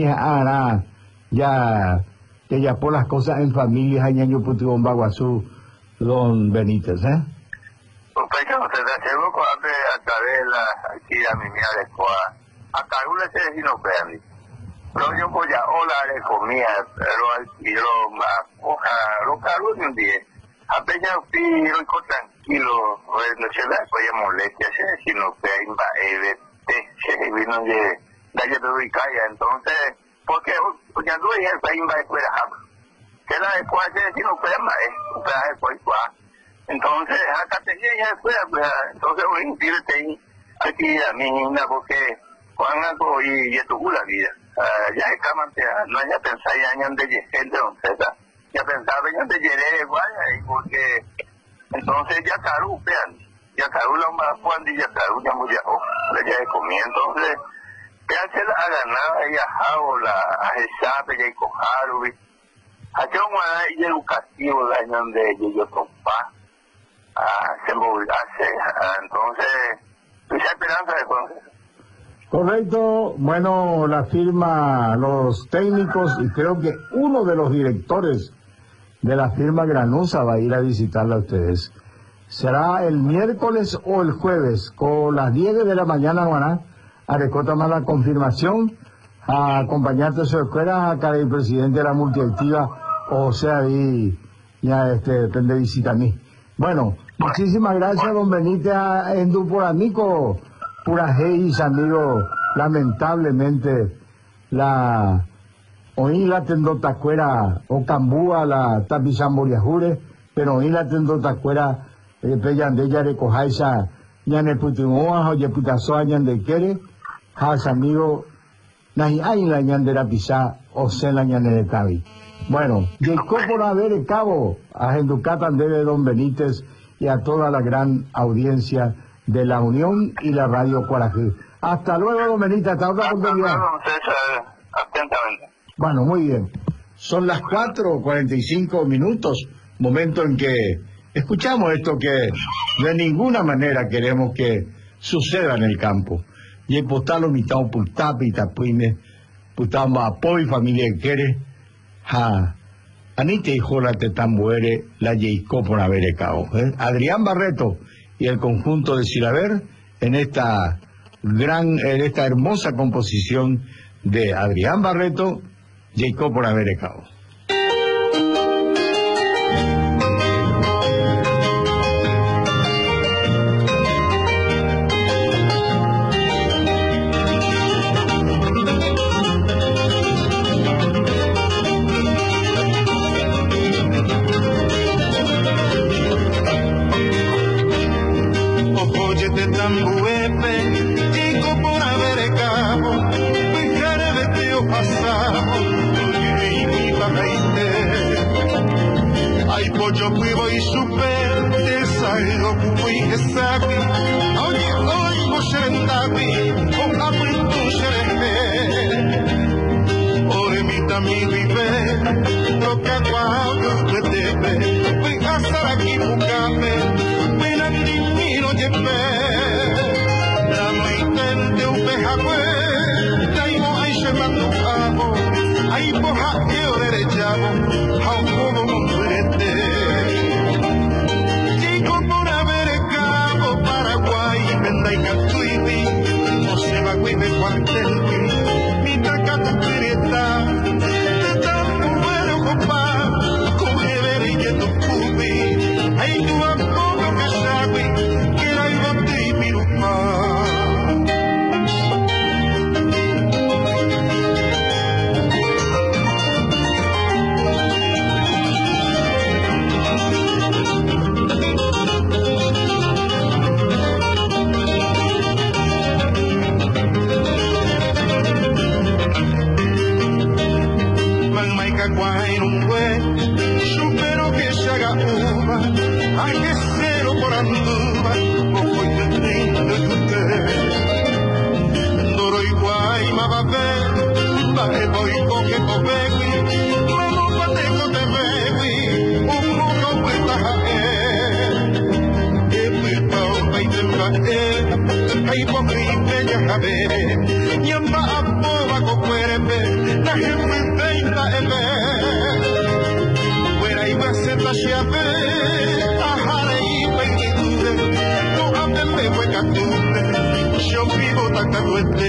ya por las cosas en familia, año Putibón Baguazú, don Benítez, Pues yo te aseguro que a través de la aquí a mi mía de coa, hasta alguna se decía no vean. Pero yo voy a hola de comida, pero al kilo más, hoja, lo caro de un día. Apenas piro y tranquilo, no se da, pues ya molestia, se decía no vean, se vino de la que te ubicaya, entonces, porque ya tú dices que hay un escuela que la escuela tiene que no puede más entonces acá tenía ya escuela pues entonces voy a decirte aquí a mí una porque cuando y tu la vida ya es que no haya pensado ya en de gente ya pensaba en de llegar igual porque entonces ya caru ya caru la más cuando ya caru ya muy ya comí entonces que hace la ganada y a la a esa ya cojaru aquí un educativo la donde yo compa se movilase entonces mucha esperanza de conocer. Correcto, bueno, la firma, los técnicos y creo que uno de los directores de la firma Granusa va a ir a visitarla a ustedes. Será el miércoles o el jueves, con las 10 de la mañana, Guaná, Arecota más la confirmación, a acompañarte a su escuela, acá el presidente de la multiactiva, o sea, ahí ya depende de visita a mí. Bueno, muchísimas gracias, don Benítez, en Duporamico. Pura Geis, amigo, lamentablemente, hoy la tendotacuera, o cambúa, la tapizamboriajure, pero hoy la tendotacuera, peyande ya recojaisa, ya ne putimoa, oye putazoa, ya de quere, has amigo, nahi hay la ñandera pisa, o se la ñandera tabi. Bueno, llegó por haber el cabo, a Genducatan debe don Benítez y a toda la gran audiencia de la Unión y la Radio Cuarají. Hasta luego, don Benítez, hasta otra oportunidad. Atentamente. Bueno, muy bien. Son las 4:45, momento en que escuchamos esto que de ninguna manera queremos que suceda en el campo. Y el postalo mitad putapi tapuine, putamos apoyo familia que quiere, anite hijo la tetambuere, la yeicó por haber cao. Adrián Barreto y el conjunto de Silaber en esta hermosa composición de Adrián Barreto, Jacob por haber ecado. Yo vivo y super desaigo fui esaki oye hoy moshendabi con apuntu shereme ore mita mi vive toca cuando te debe voy a estar aquí buscame pena ni miro lleve la noite de un pejagüe traigo a shematu amo ahí poja que ore de llamo how como un fuerte no se va a cuidar cuartel, mi taca tu pireta, te tan bueno copa, coge ver y que tu cubi, hay tu amor que sabe, que la iba a tripirupa. Supero que se haga uva, hay que cero por anduva, poco y lindo de usted. Doro igual, mababé, baje voy con que tobequi, mano pateco te bebi, un mundo puesta a él. Que pipao, baite mbae, hay por gripe ya jabe, yamba a boba con cuerpe, la gente teita ebe. La llave, ajare y pequeñude, no hablen de huecatude, yo vivo tan caruete.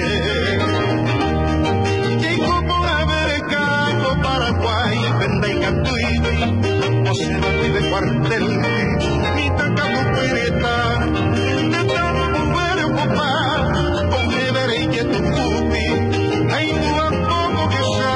Llego por haber campo Paraguay, venda y catuide, no se va a de cuartel, ni tan capo pireta, de tan mujer ocupar, con jever y que tu fupi, hay tu poco que ya.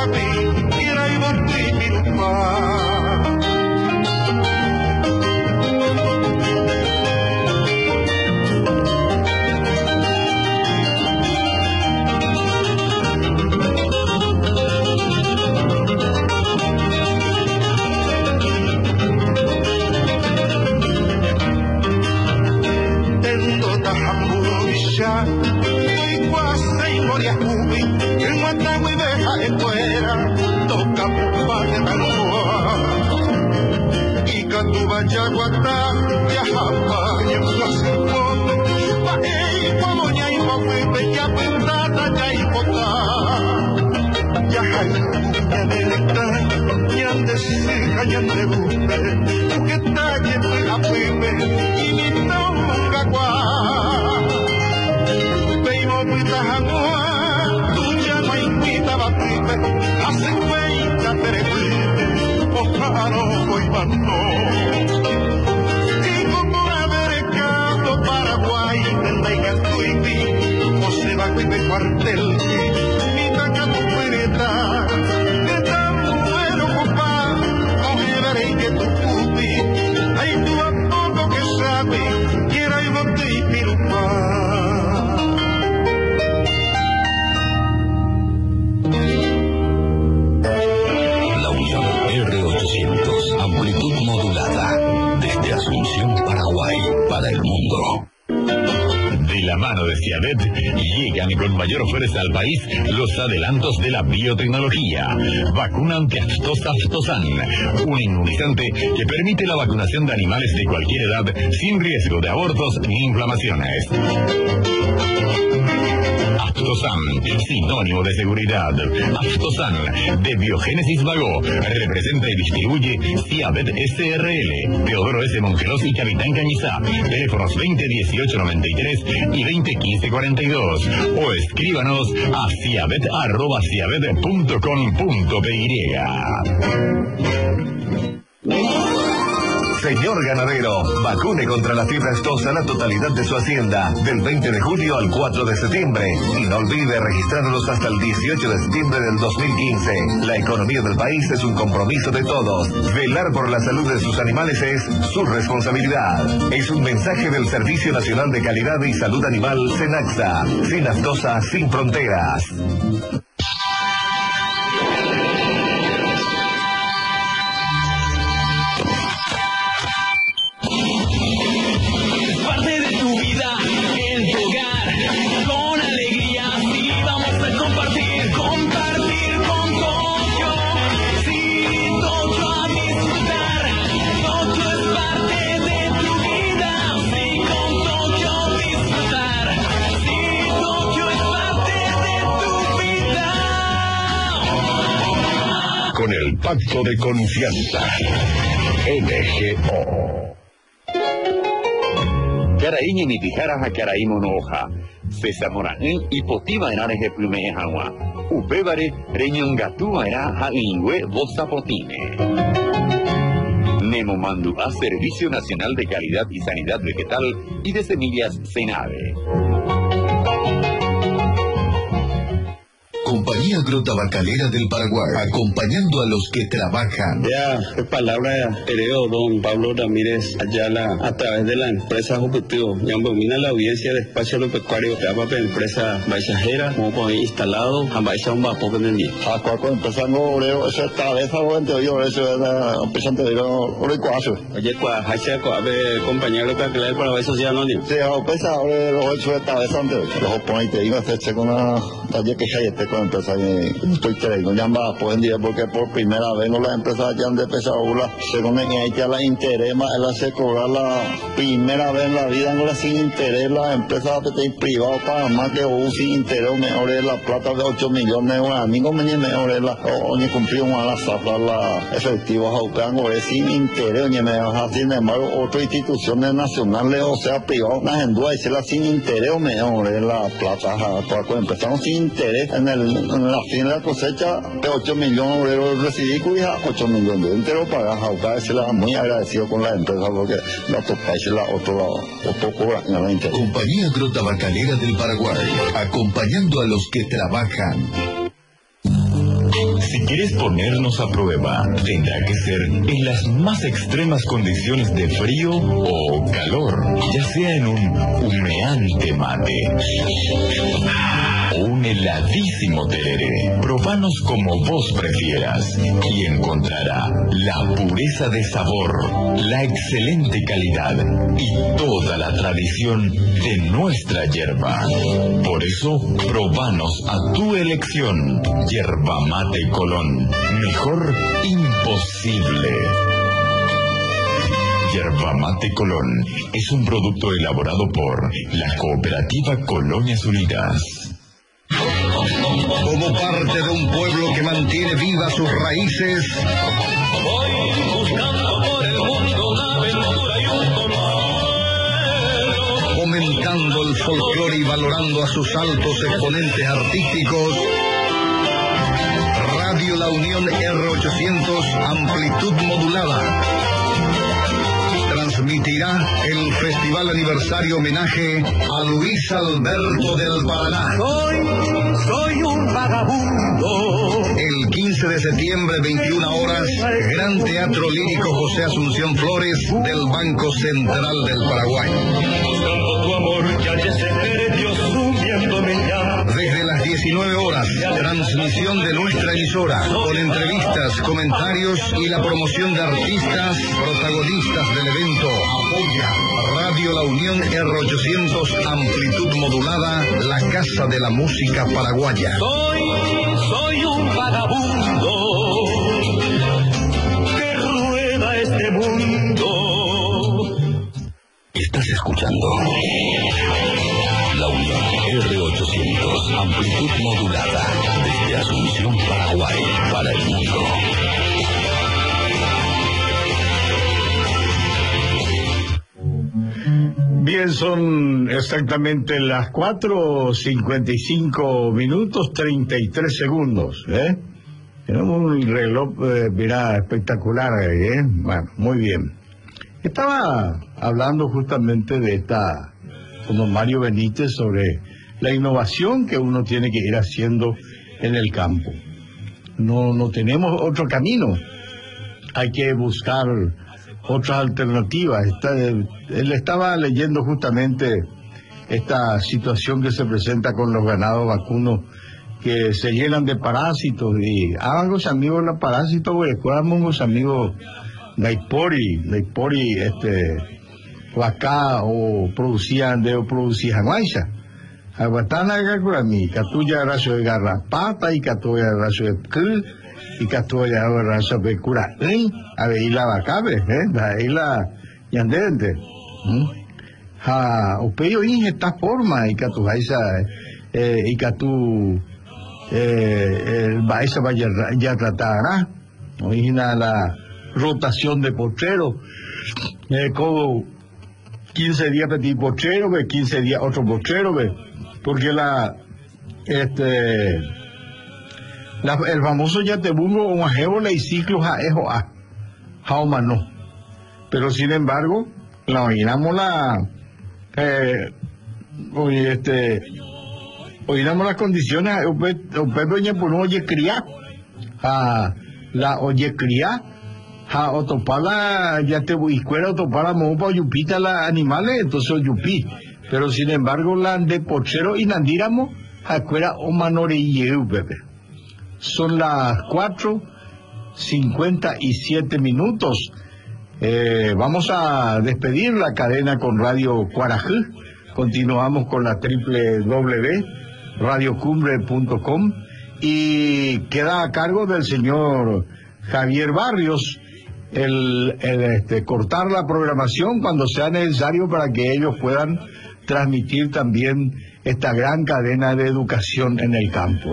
Gloria Jubi, que mata muy deja fuera, toca pupate tancoa. Y cuando vaya a guardar, viajaba y en placer fondo, pa' ella y pa' moña y pa' fuipe, ya pendata, ya y pota. Ya hay una neta, ya de seca, ya de bupe, que talle la fuipe, y ni nunca guá. Veimo pita jamua, tú ya no hay pita bapipe, hace cuenta tereplipe, ojaro voy mando. Y como americano Paraguay, venda y cantuiti, o se va cuipe cuartel, ni taca tu pereta, que tan bueno compa, no me veré que tu puti, ay tú a poco que sabe, quiera y no te pirupa. Amplitud modulada, desde Asunción, Paraguay, para el mundo. De la mano de Ciavet, llegan con mayor fuerza al país los adelantos de la biotecnología. Vacuna antiaftosa Aftosan, un inmunizante que permite la vacunación de animales de cualquier edad sin riesgo de abortos ni inflamaciones. Aftosan, sinónimo de seguridad. Aftosan, de Biogénesis Vago, representa y distribuye Ciavet SRL, Teodoro S. Mongelos y Capitán Cañizá. Teléfonos 2018-93 y 2015-42. O escríbanos a ciavet@ciavet.com.py. Señor ganadero, vacune contra la fiebre aftosa la totalidad de su hacienda, del 20 de julio al 4 de septiembre. Y no olvide registrarlos hasta el 18 de septiembre del 2015. La economía del país es un compromiso de todos. Velar por la salud de sus animales es su responsabilidad. Es un mensaje del Servicio Nacional de Calidad y Salud Animal, SENAXA. Sin aftosa, sin fronteras. Pacto de confianza. NGO. Caraíña ni tijaras a caraímo no hoja. Sesamorán y potiva en ares de plume agua. Upébare reñongatúa era a ingüe bozapotine. Nemo mandu a Servicio Nacional de Calidad y Sanidad Vegetal y de Semillas Senave. Compañía Agrotabacalera del Paraguay, acompañando a los que trabajan. Ya, qué palabra heredó don Pablo Ramírez Ayala a través de la empresa Jupiteo. Ya domina la audiencia de espacio agropecuario que va para empresa baixajera, como por ahí instalado, a baixa un vapor en el día. A cuaco empezando obrero, esa esta vez favorente yo, eso es la empresa anterior, ore cuaso. Oye, hace compañía agropecuaria del Paraguay Social Anónimo. Sí, a pesar de los hechos esta vez anterior. Los oponentes iban a hacerse con una taller que hay este con empresa que estoy creyendo ya va pues en día porque por primera vez no las empresas ya han empezado según en ella la interés más él hace cobrar la primera vez en la vida no la sin interés las empresas privadas para más que sin interés mejor la plata de 8 millones de amigos mejor la o ni cumplió a la zafra la efectivos aucango sin interés ni me sin embargo otras instituciones nacionales o sea privadas las en duda y se la sin interés mejor la plata para empezamos sin interés en la fin de la cosecha de 8 millones de euros recibí cuya 8 millones de enteros para Jauca se la muy agradecido con la empresa porque la otros países la otro cobran en la interés. Compañía Agrotabacalera del Paraguay, acompañando a los que trabajan. Si quieres ponernos a prueba, tendrá que ser en las más extremas condiciones de frío o calor, ya sea en un humeante mate, o un heladísimo tereré. Probanos como vos prefieras y encontrará la pureza de sabor, la excelente calidad y toda la tradición de nuestra yerba. Por eso, probanos a tu elección. Yerba Mate Colón. Mejor imposible. Yerba Mate Colón es un producto elaborado por la Cooperativa Colonias Unidas. Como parte de un pueblo que mantiene vivas sus raíces, voy buscando por el mundo una aventura y un consuelo. fomentando el folclore y valorando a sus altos exponentes artísticos, Radio La Unión R800 amplitud modulada transmitirá el Festival Aniversario Homenaje a Luis Alberto del Paraná. Soy un vagabundo. El 15 de septiembre, 21 horas, Gran Teatro Lírico José Asunción Flores del Banco Central del Paraguay. Buscando tu amor, ya se perdió subiéndome ya. Desde las 19 horas, transmisión de nuestra emisora, con entrevistas, comentarios y la promoción de artistas protagonistas del evento. Apoya Radio La Unión R800 amplitud modulada, la casa de la música paraguaya. Soy un vagabundo que rueda este mundo. Estás escuchando La Unión R800 amplitud modulada desde Asunción, Paraguay, para el mundo. Bien, son exactamente las 4:55 minutos 33 segundos, ¿eh? Tenemos un reloj, mira, espectacular, ¿eh? Bueno, muy bien. Estaba hablando justamente de con don Mario Benítez sobre la innovación que uno tiene que ir haciendo en el campo. No tenemos otro camino. Hay que buscar otras alternativas. Él estaba leyendo justamente esta situación que se presenta con los ganados vacunos que se llenan de parásitos y los amigos los parásitos, güey, los amigos Naipori, acá o producían guaisa. Aguatana gagurami, catuya raso de garrapata y catuya raso de cul y catuya raso de cura. A ver, la vacabe, la yandente. Upeyo in esta forma y catu jaisa y catu esa vaya ya tratará. Origina la rotación de potrero, como 15 días petit potrero, 15 días otro potrero, porque el famoso yatebungo un ajébola y ciclo jaejo a jaumano, pero sin embargo la oiramos oiramos las condiciones doña por no oye cría la oye cría otopala ya te escuela otopala mopa yupita la animales, entonces yupi, pero sin embargo la de pochero y nandíramos acuera o manore y bebé. Son las 4:57 minutos. Vamos a despedir la cadena con Radio Cuarajú. Continuamos con la www.radiocumbre.com y queda a cargo del señor Javier Barrios cortar la programación cuando sea necesario para que ellos puedan transmitir también esta gran cadena de educación en el campo.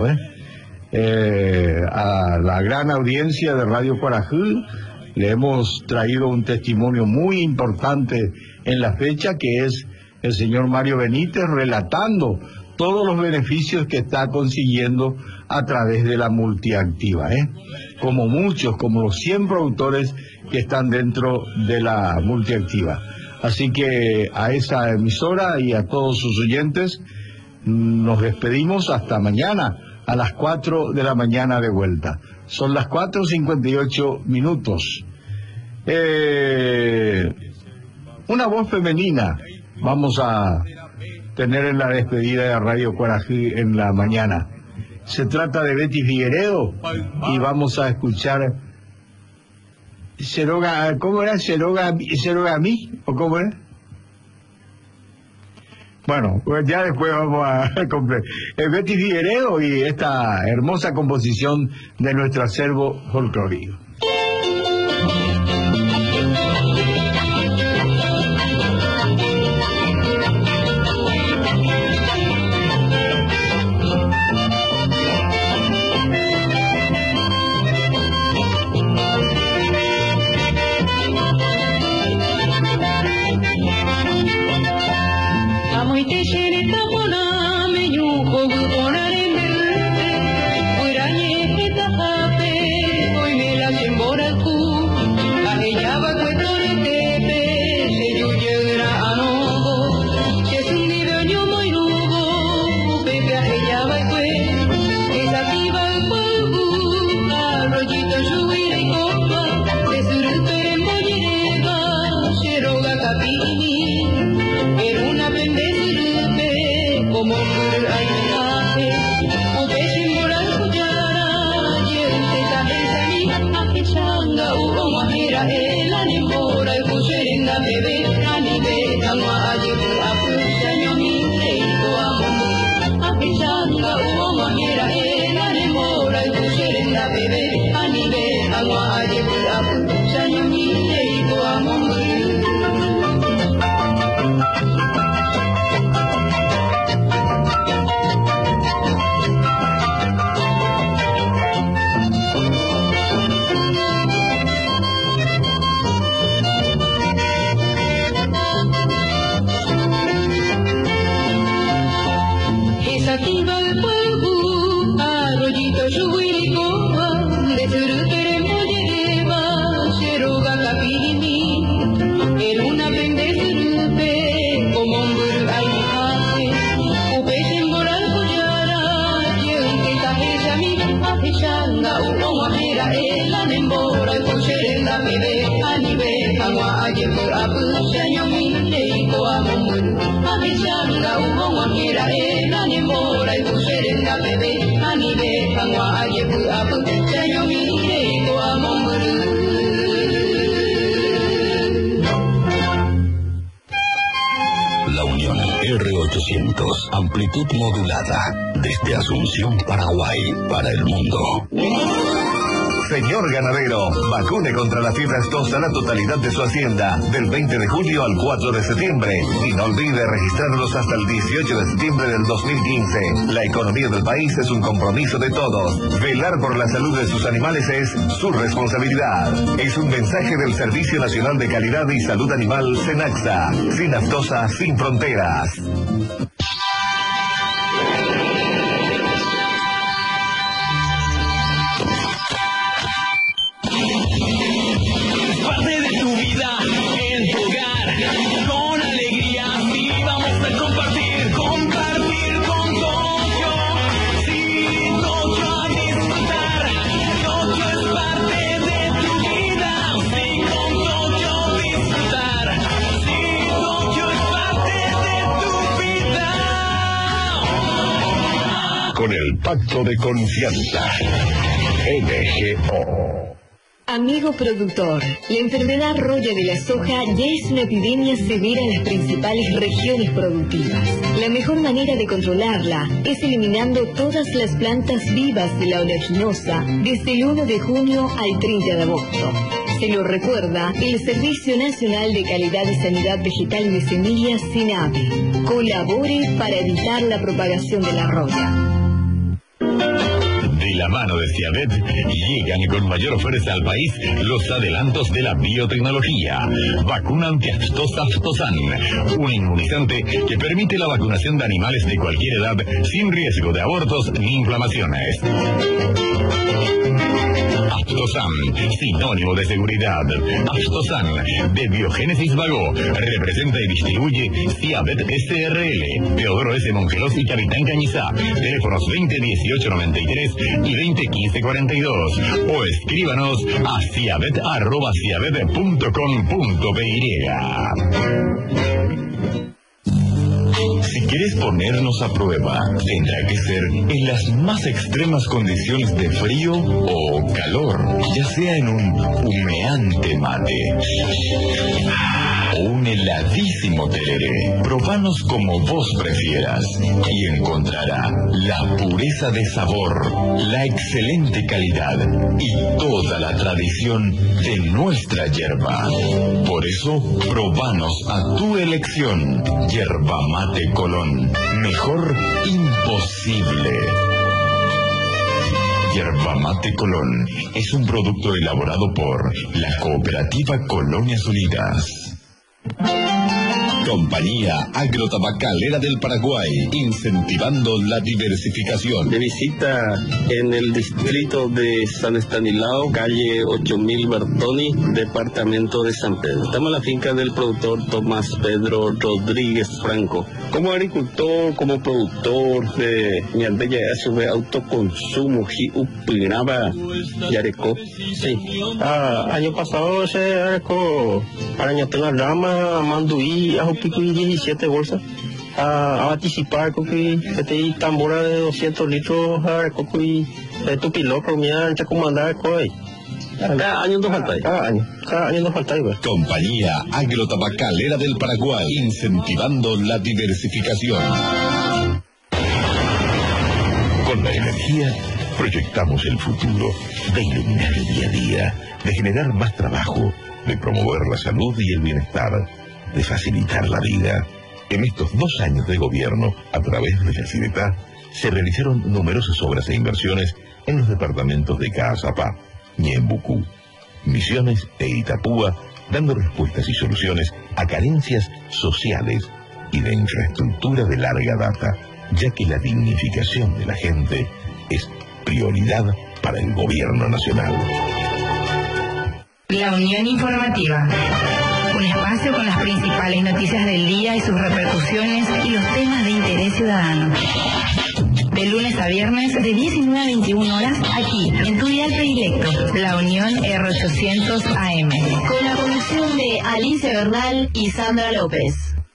A la gran audiencia de Radio Cuarajú le hemos traído un testimonio muy importante en la fecha, que es el señor Mario Benítez relatando todos los beneficios que está consiguiendo a través de la multiactiva, como los 100 productores que están dentro de la multiactiva. Así que a esa emisora y a todos sus oyentes nos despedimos hasta mañana a las 4 de la mañana de vuelta. Son las 4:58 minutos. Una voz femenina vamos a tener en la despedida de Radio Corají en la mañana. Se trata de Betty Figueredo y vamos a escuchar ¿cómo era? ¿Ceroga a mí? ¿O cómo era? Bueno, pues ya después vamos a completar. Betty Figueredo y esta hermosa composición de nuestro acervo folclórico. La Unión R800, amplitud modulada, desde Asunción, Paraguay, para el mundo. Señor ganadero, vacune contra la fiebre aftosa la totalidad de su hacienda, del 20 de julio al 4 de septiembre. Y no olvide registrarlos hasta el 18 de septiembre del 2015. La economía del país es un compromiso de todos. Velar por la salud de sus animales es su responsabilidad. Es un mensaje del Servicio Nacional de Calidad y Salud Animal, SENACSA. Sin aftosa, sin fronteras. Con el pacto de confianza. NGO. Amigo productor, la enfermedad roya de la soja ya es una epidemia severa en las principales regiones productivas. La mejor manera de controlarla es eliminando todas las plantas vivas de la oleaginosa desde el 1 de junio al 30 de agosto. Se lo recuerda el Servicio Nacional de Calidad y Sanidad Vegetal y de Semillas, SENAVE. Colabore para evitar la propagación de la roya. De la mano de Ciavet, llegan con mayor fuerza al país los adelantos de la biotecnología. Vacuna antiaftosa Aftosan, un inmunizante que permite la vacunación de animales de cualquier edad sin riesgo de abortos ni inflamaciones. Aftosan, sinónimo de seguridad. Aftosan, de Biogénesis Vago, representa y distribuye Ciavet SRL, Teodoro S. Mongelos y Capitán Cañizá. Teléfonos 201893 y 201542. O escríbanos a ciavet@ciavet.com.py. Si quieres quieres ponernos a prueba, tendrá que ser en las más extremas condiciones de frío o calor, ya sea en un humeante mate o un heladísimo tereré. Probanos como vos prefieras y encontrará la pureza de sabor, la excelente calidad y toda la tradición de nuestra yerba. Por eso, probanos a tu elección. Yerba Mate Colón. Mejor imposible. Yerba Mate Colón es un producto elaborado por la Cooperativa Colonias Unidas. Compañía Agrotabacalera del Paraguay, incentivando la diversificación. De visita en el distrito de San Estanislao, calle 8000 Bertoni, departamento de San Pedro. Estamos en la finca del productor Tomás Pedro Rodríguez Franco. Como agricultor, como productor de ñandeya de autoconsumo, upinaba Yareco. Sí. Año pasado se arecó para ñatenar rama, manduí, picuí 17 bolsas a participar con que este tambora de 200 litros a cocuy tu piloto mía ya comandar coi cada año nos falta cada año nos falta igual. Compañía Agrotabacalera del Paraguay, incentivando la diversificación. Con la energía proyectamos el futuro de iluminar el día a día, de generar más trabajo, de promover la salud y el bienestar, de facilitar la vida. En estos 2 años de gobierno, a través de la CIDETA, se realizaron numerosas obras e inversiones en los departamentos de Caazapá, Ñembucú, Misiones e Itapúa, dando respuestas y soluciones a carencias sociales y de infraestructura de larga data, ya que la dignificación de la gente es prioridad para el gobierno nacional. La Unión Informativa. Un espacio con las principales noticias del día y sus repercusiones y los temas de interés ciudadano. De lunes a viernes de 19 a 21 horas aquí en tu dial predilecto, La Unión R800 AM. Con la conducción de Alicia Bernal y Sandra López.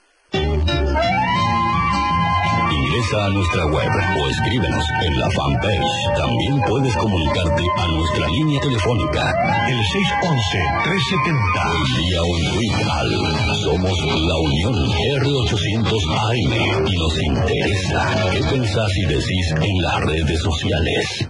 Ingresa a nuestra web o escríbenos en la fanpage. También puedes comunicarte a nuestra línea telefónica, el 611-370. Envía un tweet al Somos La Unión R800 AM y nos interesa qué pensás y decís en las redes sociales.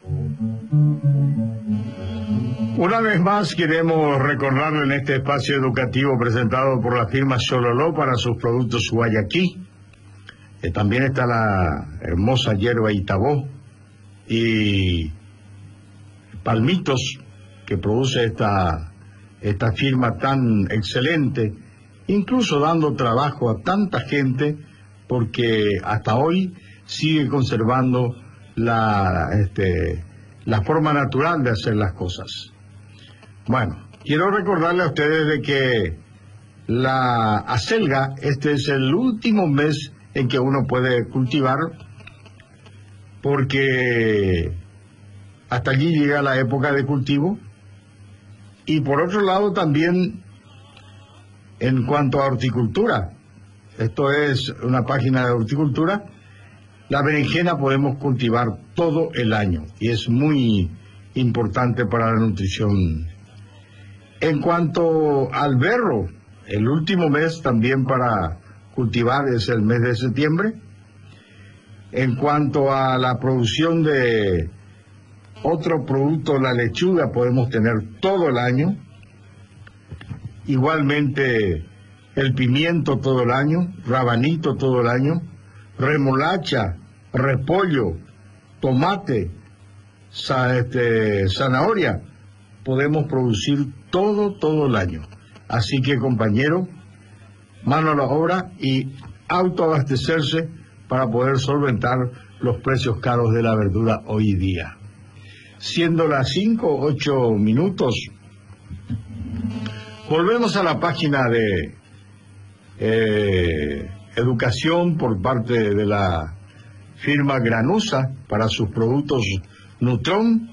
Una vez más queremos recordarle en este espacio educativo presentado por la firma Xololó para sus productos Guayaquil. También está la hermosa hierba Itabó y palmitos que produce esta firma tan excelente, incluso dando trabajo a tanta gente, porque hasta hoy sigue conservando la forma natural de hacer las cosas. Bueno, quiero recordarle a ustedes de que la acelga, este es el último mes en que uno puede cultivar, porque hasta allí llega la época de cultivo. Y por otro lado también, en cuanto a horticultura, esto es una página de horticultura, la berenjena podemos cultivar todo el año y es muy importante para la nutrición. En cuanto al berro, el último mes también para cultivar es el mes de septiembre. En cuanto a la producción de otro producto, la lechuga, podemos tener todo el año. Igualmente el pimiento todo el año, rabanito todo el año, remolacha, repollo, tomate, zanahoria, podemos producir todo el año. Así que, compañero, mano a la obra y autoabastecerse para poder solventar los precios caros de la verdura hoy día. Siendo las 5:08 minutos, volvemos a la página de educación por parte de la firma Granusa para sus productos Nutron,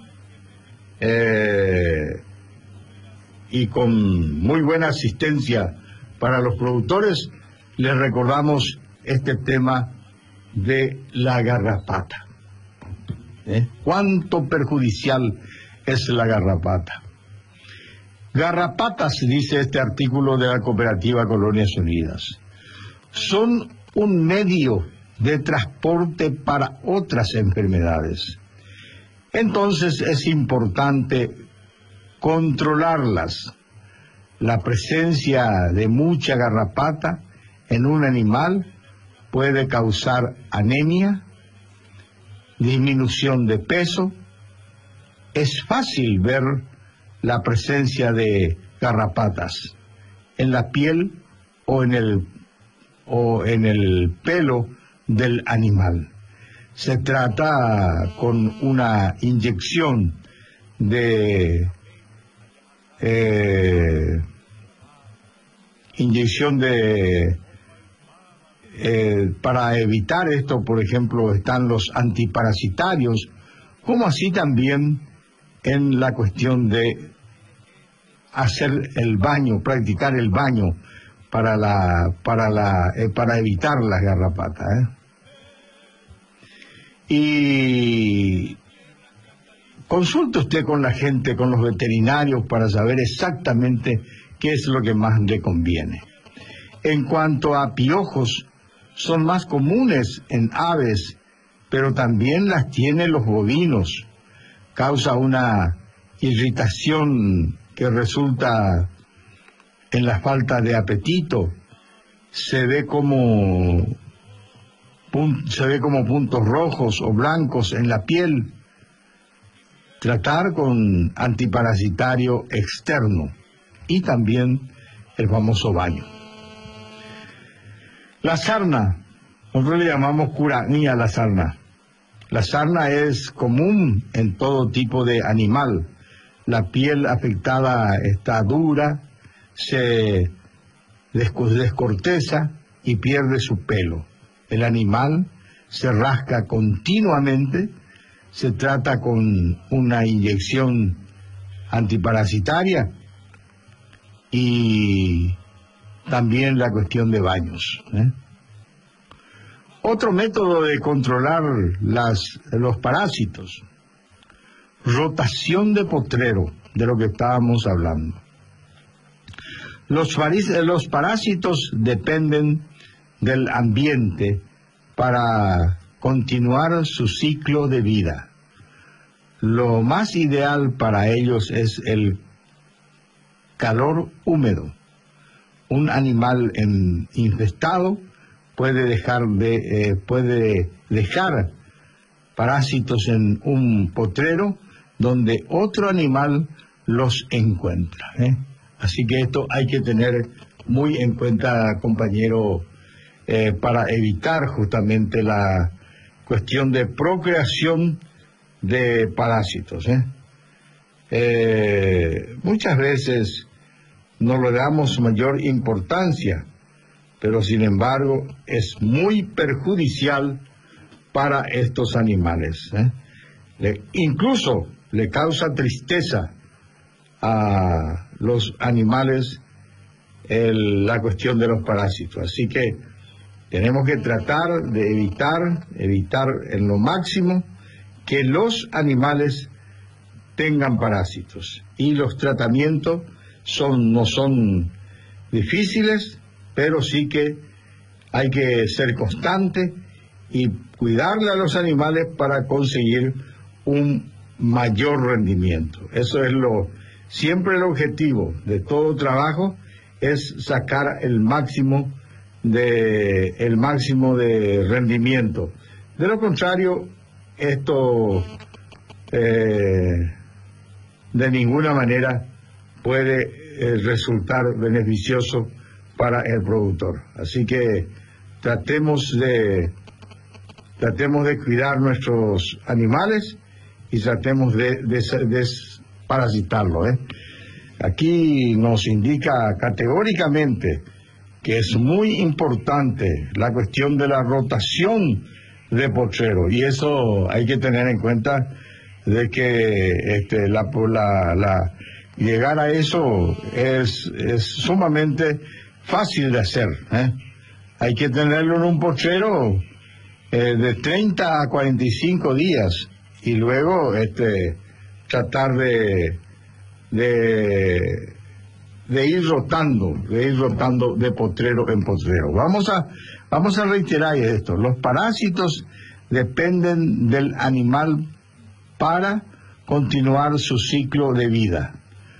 y con muy buena asistencia para los productores. Les recordamos este tema de la garrapata. ¿Cuánto perjudicial es la garrapata? Garrapatas, dice este artículo de la Cooperativa Colonias Unidas, son un medio de transporte para otras enfermedades. Entonces es importante controlarlas. La presencia de mucha garrapata en un animal puede causar anemia, disminución de peso. Es fácil ver la presencia de garrapatas en la piel o en el pelo del animal. Se trata con una inyección para evitar esto, por ejemplo, están los antiparasitarios, como así también en la cuestión de hacer el baño, practicar el baño para evitar las garrapatas. Y consulte usted con la gente, con los veterinarios, para saber exactamente qué es lo que más le conviene. En cuanto a piojos, son más comunes en aves, pero también las tienen los bovinos. Causa una irritación que resulta en la falta de apetito. Se ve como puntos rojos o blancos en la piel. Tratar con antiparasitario externo y también el famoso baño. La sarna, nosotros le llamamos curanía a la sarna. La sarna es común en todo tipo de animal. La piel afectada está dura, se descorteza y pierde su pelo. El animal se rasca continuamente. Se trata con una inyección antiparasitaria y también la cuestión de baños. Otro método de controlar los parásitos, rotación de potrero, de lo que estábamos hablando. Los parásitos dependen del ambiente para continuar su ciclo de vida. Lo más ideal para ellos es el calor húmedo. Un animal infestado puede dejar parásitos en un potrero donde otro animal los encuentra. Así que esto hay que tener muy en cuenta, compañero, para evitar justamente la cuestión de procreación de parásitos. Muchas veces no le damos mayor importancia, pero sin embargo es muy perjudicial para estos animales. Incluso le causa tristeza a los animales la cuestión de los parásitos. Así que tenemos que tratar de evitar en lo máximo que los animales tengan parásitos. Y los tratamientos no son difíciles, pero sí que hay que ser constante y cuidarle a los animales para conseguir un mayor rendimiento. Eso es siempre el objetivo de todo trabajo, es sacar el máximo de rendimiento. De lo contrario, esto de ninguna manera puede resultar beneficioso para el productor. Así que tratemos de cuidar nuestros animales y tratemos de desparasitarlo. Aquí nos indica categóricamente que es muy importante la cuestión de la rotación de potrero, y eso hay que tener en cuenta de que llegar a eso es sumamente fácil de hacer. Hay que tenerlo en un potrero de 30 a 45 días y luego tratar de ir rotando de potrero en potrero. Vamos a reiterar esto. Los parásitos dependen del animal para continuar su ciclo de vida.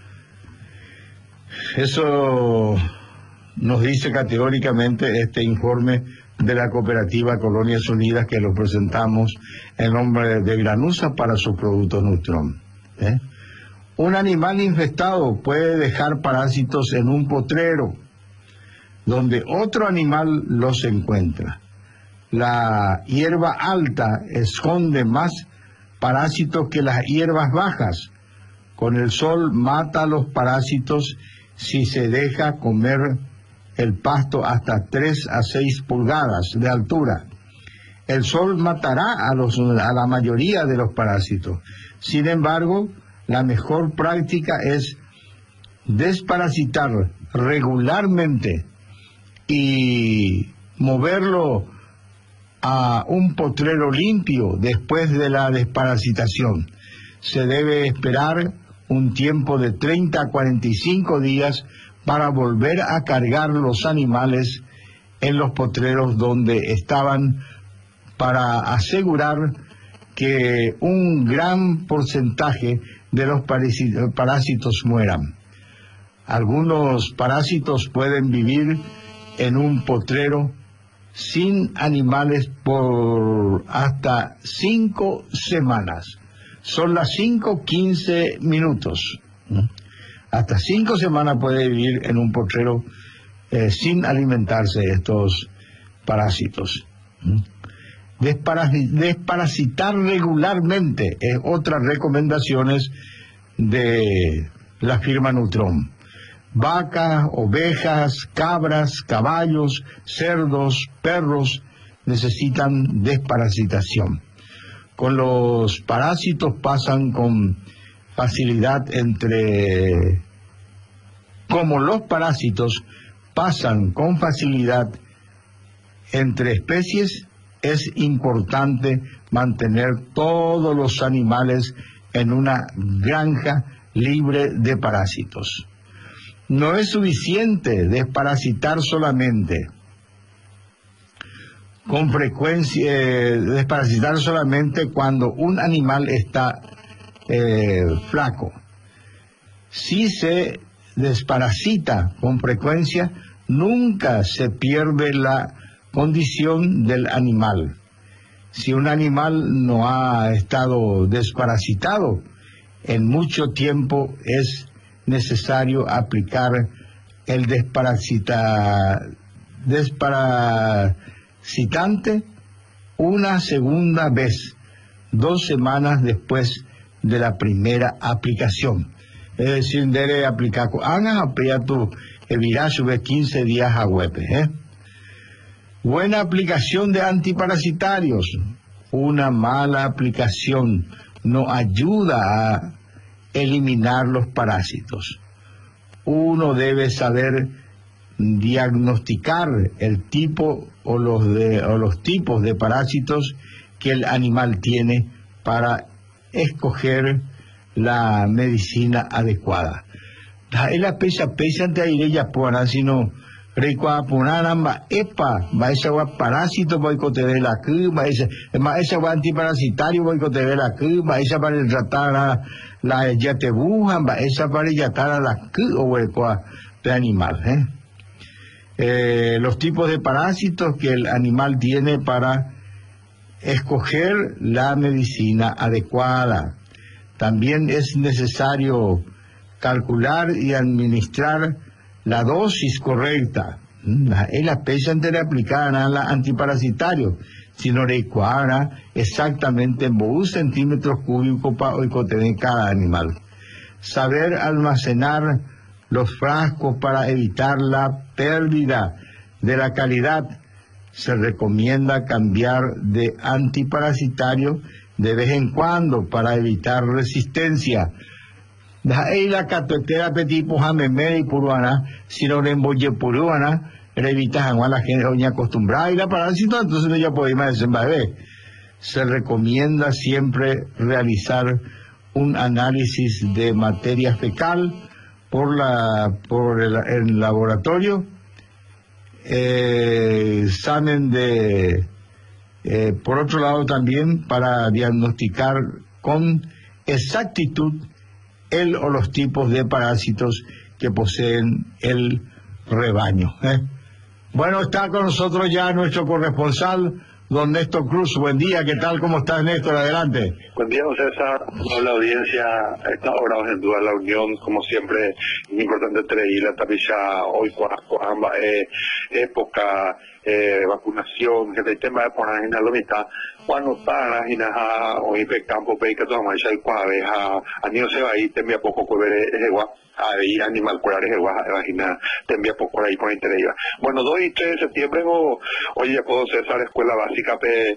Eso nos dice categóricamente este informe de la cooperativa Colonias Unidas, que lo presentamos en nombre de Granusa para sus productos Nutron. Un animal infestado puede dejar parásitos en un potrero donde otro animal los encuentra. La hierba alta esconde más parásitos que las hierbas bajas. Con el sol mata a los parásitos si se deja comer el pasto hasta 3 a 6 pulgadas de altura. El sol matará a la mayoría de los parásitos. Sin embargo, la mejor práctica es desparasitar regularmente y moverlo a un potrero limpio después de la desparasitación. Se debe esperar un tiempo de 30 a 45 días para volver a cargar los animales en los potreros donde estaban, para asegurar que un gran porcentaje de los parásitos mueran. Algunos parásitos pueden vivir en un potrero sin animales por hasta 5 semanas. Son las 5:15 minutos. Hasta 5 semanas puede vivir en un potrero sin alimentarse de estos parásitos. Desparasitar regularmente es otras recomendaciones de la firma Nutron. Vacas, ovejas, cabras, caballos, cerdos, perros necesitan desparasitación. Con los parásitos pasan con facilidad como los parásitos pasan con facilidad entre especies, es importante mantener todos los animales en una granja libre de parásitos. No es suficiente desparasitar solamente con frecuencia, desparasitar solamente cuando un animal está flaco. Si se desparasita con frecuencia, nunca se pierde la condición del animal. Si un animal no ha estado desparasitado en mucho tiempo, es necesario aplicar el desparasitante una segunda vez, 2 semanas después de la primera aplicación. Es decir, debe aplicar tu viraje de 15 días a huepe. Buena aplicación de antiparasitarios. Una mala aplicación no ayuda a eliminar los parásitos. Uno debe saber diagnosticar el tipo o los tipos de parásitos que el animal tiene para escoger la medicina adecuada. La pesa ante ella puana sino reikua punaramba epa esa parásito boicote la cuba esa antiparasitario boicote la cuba esa para tratar la yatebuja esa para tratar la cuba de animal. Los tipos de parásitos que el animal tiene para escoger la medicina adecuada. También es necesario calcular y administrar la dosis correcta. Es la pesa entera aplicada a la antiparasitario, sino recuadra exactamente en 1 centímetros cúbicos para oicotener cada animal. Saber almacenar los frascos para evitar la pérdida de la calidad. Se recomienda cambiar de antiparasitario de vez en cuando para evitar resistencia. La catoetera petipo jamemere y puruana, sino remboye puruana, revitas a la gente doña acostumbrada y la parásito, entonces no ya podemos desembarcar. Se recomienda siempre realizar un análisis de materia fecal por el laboratorio, examen de por otro lado también para diagnosticar con exactitud el o los tipos de parásitos que poseen el rebaño. Bueno, está con nosotros ya nuestro corresponsal, don Néstor Cruz. Buen día, ¿qué tal? ¿Cómo estás, Néstor? Adelante. Buen día, don César. Hola, audiencia. A esta hora, en duda, la unión, como siempre, importante traer la tapiza hoy con ambas época, vacunación, que el tema de poner en la mitad, cuando está en la hoy pe campo pe que todo más el cuave a niño se va ahí te envía poco que ver igual ahí animal curar igual vagina te envía poco ahí por interés. Bueno, 2 y 3 de septiembre hoy ya puedo César escuela básica pe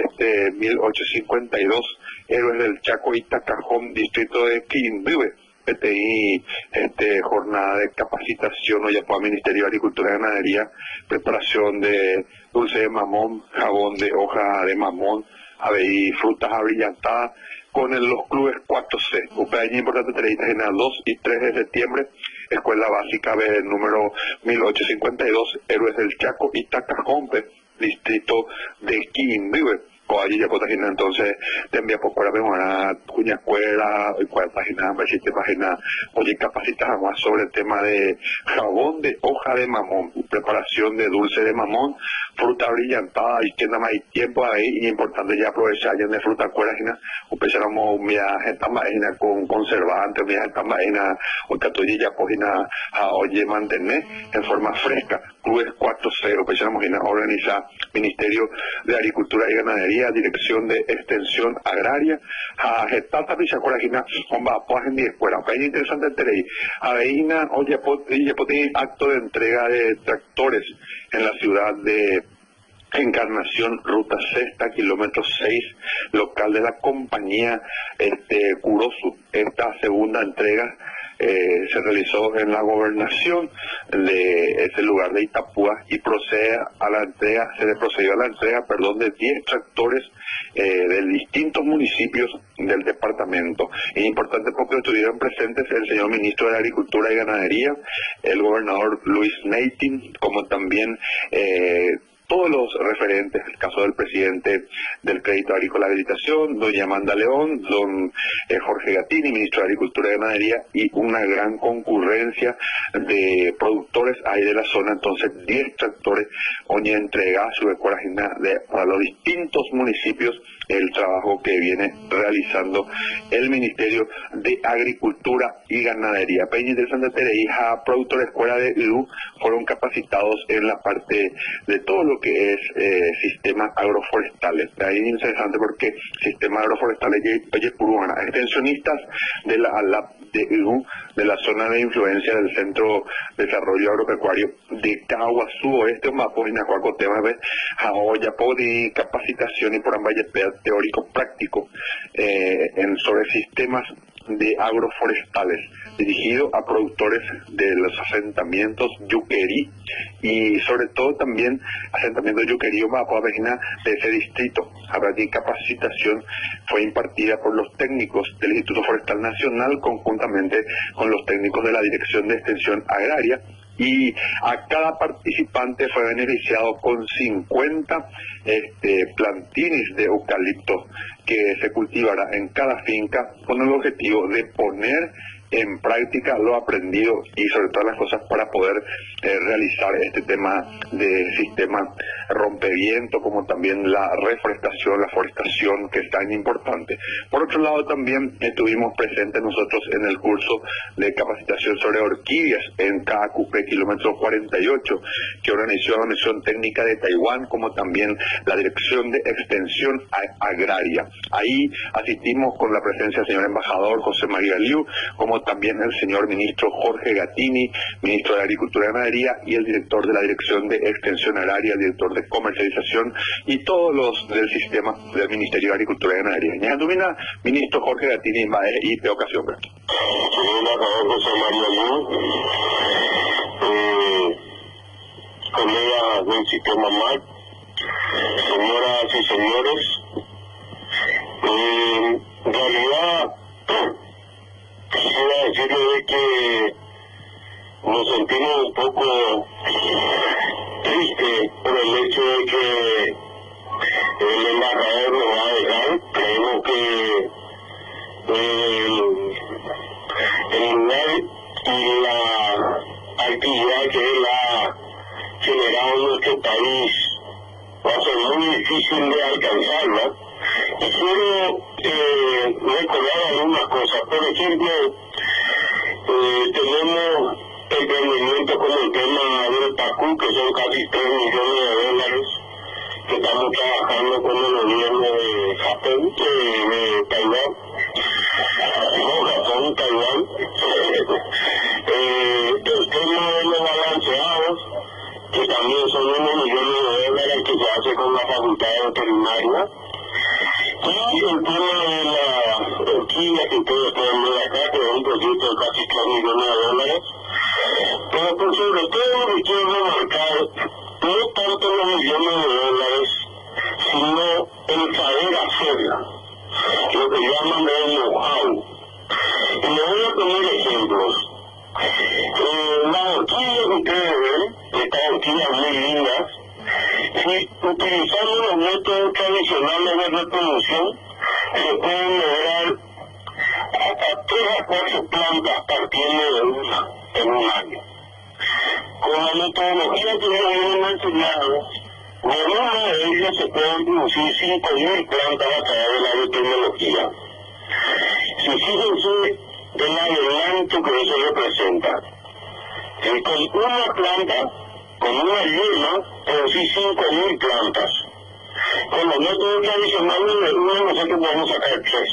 1852 Héroes del Chaco Itacajón distrito de Quindío. PTI, jornada de capacitación, hoy ya por el Ministerio de Agricultura y Ganadería, preparación de dulce de mamón, jabón de hoja de mamón, y frutas abrillantadas, con los clubes 4C. Cumpleaños importante, en 2 y 3 de septiembre, Escuela Básica B, número 1852, Héroes del Chaco, Itacajón, distrito de Quindío. Allí ya puedo imaginar, entonces te envía por la memoria cuña escuela, cuál página, 27 páginas, oye, capacitas más sobre el tema de jabón de hoja de mamón, preparación de dulce de mamón, fruta brillantada, y que nada más hay tiempo ahí, y importante ya aprovechar ya de fruta escuela, empezamos un viaje con conservantes, un viaje o que tú ya cogina a oye mantener en forma fresca, clubes 4-0, empezamos a organizar Ministerio de Agricultura y Ganadería, Dirección de Extensión Agraria, a Getata Pichacoragina, pues en mi escuela, es interesante el terreno, a Veina, oye, acto de entrega de tractores en la ciudad de Encarnación, ruta sexta, kilómetro 6, local de la compañía Curosu. Esta segunda entrega se realizó en la gobernación de ese lugar de Itapúa y procedió a la entrega de 10 tractores de distintos municipios del departamento. Es importante porque estuvieron presentes el señor ministro de Agricultura y Ganadería, el gobernador Luis Neitin, como también todos los referentes, el caso del presidente del Crédito Agrícola de Habilitación, doña Amanda León, don Jorge Gatini, ministro de Agricultura y Ganadería, y una gran concurrencia de productores ahí de la zona. Entonces 10 tractores hoy entregados su decoración para los distintos municipios, el trabajo que viene realizando el Ministerio de Agricultura y Ganadería. Peña interesante Tereija, productores escuela de IU, fueron capacitados en la parte de todo lo que es sistemas agroforestales. Ahí es interesante porque sistemas agroforestales, oye, Puruana, extensionistas de la zona de influencia del Centro de Desarrollo Agropecuario de Caguazú Oeste, un mapa en Acuaco temas de Jaoya, Podi, capacitación y por ambaye teórico práctico sobre sistemas de agroforestales dirigido a productores de los asentamientos Yuquerí y sobre todo también asentamientos Yuquerí o Mapa Vecina de ese distrito. Habrá capacitación fue impartida por los técnicos del Instituto Forestal Nacional conjuntamente con los técnicos de la Dirección de Extensión Agraria, y a cada participante fue beneficiado con 50 plantines de eucalipto que se cultivará en cada finca con el objetivo de poner en práctica lo aprendido y sobre todas las cosas para poder realizar este tema de sistema rompeviento, como también la reforestación, la forestación, que es tan importante. Por otro lado, también estuvimos presentes nosotros en el curso de capacitación sobre orquídeas en KQP kilómetro 48, que organizó la Unión Técnica de Taiwán, como también la Dirección de Extensión Agraria. Ahí asistimos con la presencia del señor embajador José María Liu, como también el señor ministro Jorge Gatini, ministro de Agricultura y Ganadería, y el director de la Dirección de Extensión Agraria, el director de Comercialización y todos los del sistema del Ministerio de Agricultura y Ganadería. Ñandumina, ministro Jorge Gatini, y de ocasión. José María Liu, colegas del sistema MAC, señoras y señores. En realidad, quisiera decirles que nos sentimos un poco tristes por el hecho de que el embajador nos va a dejar. Creemos que el lugar y la actividad que él ha generado en nuestro país va a ser muy difícil de alcanzarla. Y quiero recordar algunas cosas. Por ejemplo, tenemos emprendimientos como el tema del PACU, que son casi 3 millones de dólares, que estamos trabajando con el gobierno de Japón, de Taiwán, no Japón, Taiwán. El tema de los balanceados, que también son 1 millón de dólares, que se hace con la facultad veterinaria. Y el tema de la orquídea, que ustedes pueden ver acá, que es un proyecto de casi 3 millones de dólares. Pero por sobre todo lo que quiero remarcar, no tanto los millones de dólares, sino el saber hacerla, lo que llaman el know-how. Y le voy a poner ejemplos. Las orquídeas que ustedes ven, estas orquídeas muy lindas, si utilizando los métodos tradicionales de reproducción, se pueden lograr hasta 3 a 4 plantas partiendo de una en un año. Con la metodología que yo he enseñado, de una de ellas se pueden producir 5.000 plantas a través de la biotecnología. Si fíjense del adelanto que eso representa, si con una planta, con una yema, producir 5.000 plantas. Con los métodos tradicionales de una nosotros podemos sacar 3.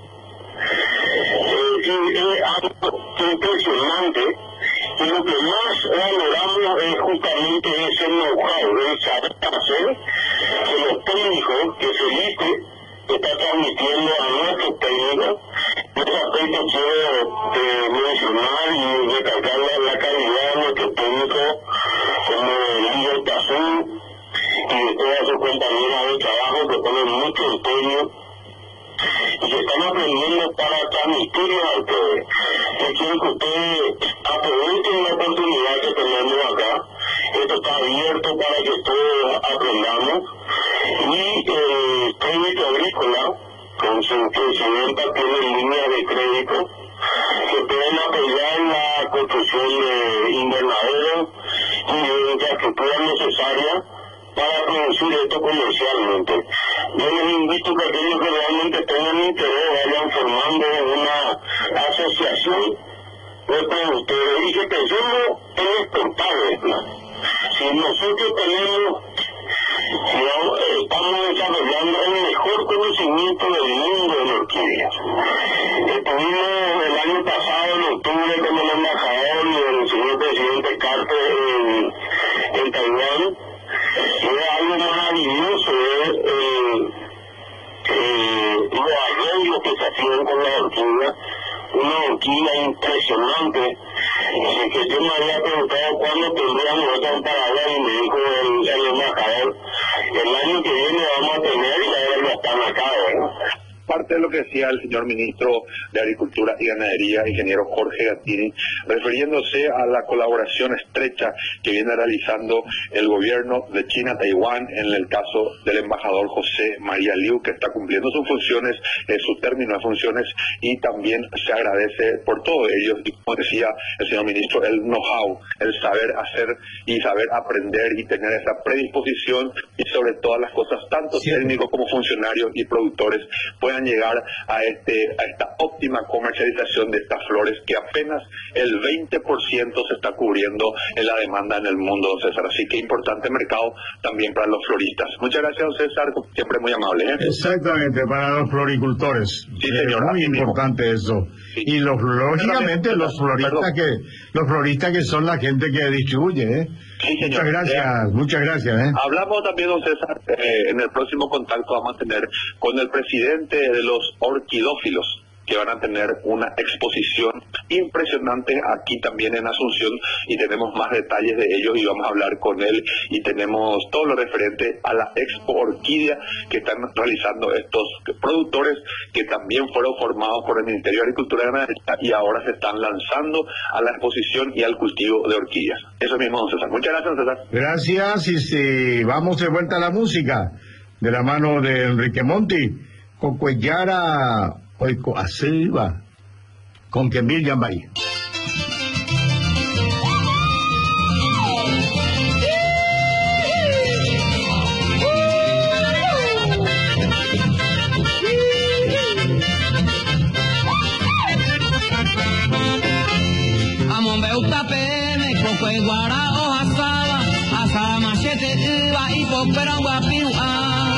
Es algo impresionante, y lo que más valoramos es justamente ese know-how, el saber hacer, que los técnicos que Felipe está transmitiendo a nuestros técnicos. Este aspecto quiero mencionar y recalcar la calidad de nuestros técnicos, como Líder Tazú y de todas sus compañeras de trabajo que ponen mucho empeño y que están aprendiendo para transmitirlo al pueblo. Yo quiero que ustedes aprovechen la oportunidad que tenemos acá. Esto está abierto para que todos aprendamos. Y el crédito agrícola, con su presidenta, tiene líneas de crédito que pueden apoyar la construcción de invernaderos y de infraestructura necesaria para producir esto comercialmente. Yo les invito a que aquellos que realmente tengan interés vayan formando una asociación de productores y que pensemos en exportarles. Si nosotros tenemos, estamos desarrollando el mejor conocimiento del mundo de la orquídea. Estuvimos el año pasado, en octubre, con el embajador y el señor presidente Carter en Taiwán. Era algo maravilloso los arreglos que se hacían con la orquídea, una orquídea impresionante, que yo me había preguntado cuándo tendríamos otra temporada y me dijo el embajador, el año que viene vamos a tener y ahora ya están acá, ¿no? Parte de lo que decía el señor ministro de Agricultura y Ganadería, ingeniero Jorge Gattini, refiriéndose a la colaboración estrecha que viene realizando el gobierno de China-Taiwán en el caso del embajador José María Liu, que está cumpliendo sus funciones, su término de funciones, y también se agradece por todo ello, y como decía el señor ministro, el know-how, el saber hacer y saber aprender y tener esa predisposición, y sobre todas las cosas, tanto técnicos como funcionarios y productores puedan llegar a esta óptima comercialización de estas flores, que apenas el 20% se está cubriendo en la demanda en el mundo, don César. Así que importante mercado también para los floristas. Muchas gracias, don César, siempre muy amable. Exactamente, para los floricultores. Sí, señor, muy importante eso. Sí. Y lógicamente los floristas que son la gente que distribuye. Sí, señor. Muchas gracias. Hablamos también, don César, en el próximo contacto vamos a tener con el presidente de los orquidófilos, que van a tener una exposición impresionante aquí también en Asunción, y tenemos más detalles de ellos y vamos a hablar con él, y tenemos todo lo referente a la Expo Orquídea que están realizando estos productores que también fueron formados por el Ministerio de Agricultura y Ganadería y ahora se están lanzando a la exposición y al cultivo de orquídeas. Eso mismo, don César. Muchas gracias, don César. Gracias, y si vamos de vuelta a la música, de la mano de Enrique Monti, con Cuellara, Oico Asilva, con Kemil Yambay. Guara o asaba, asaba machete iba y popera guapiua.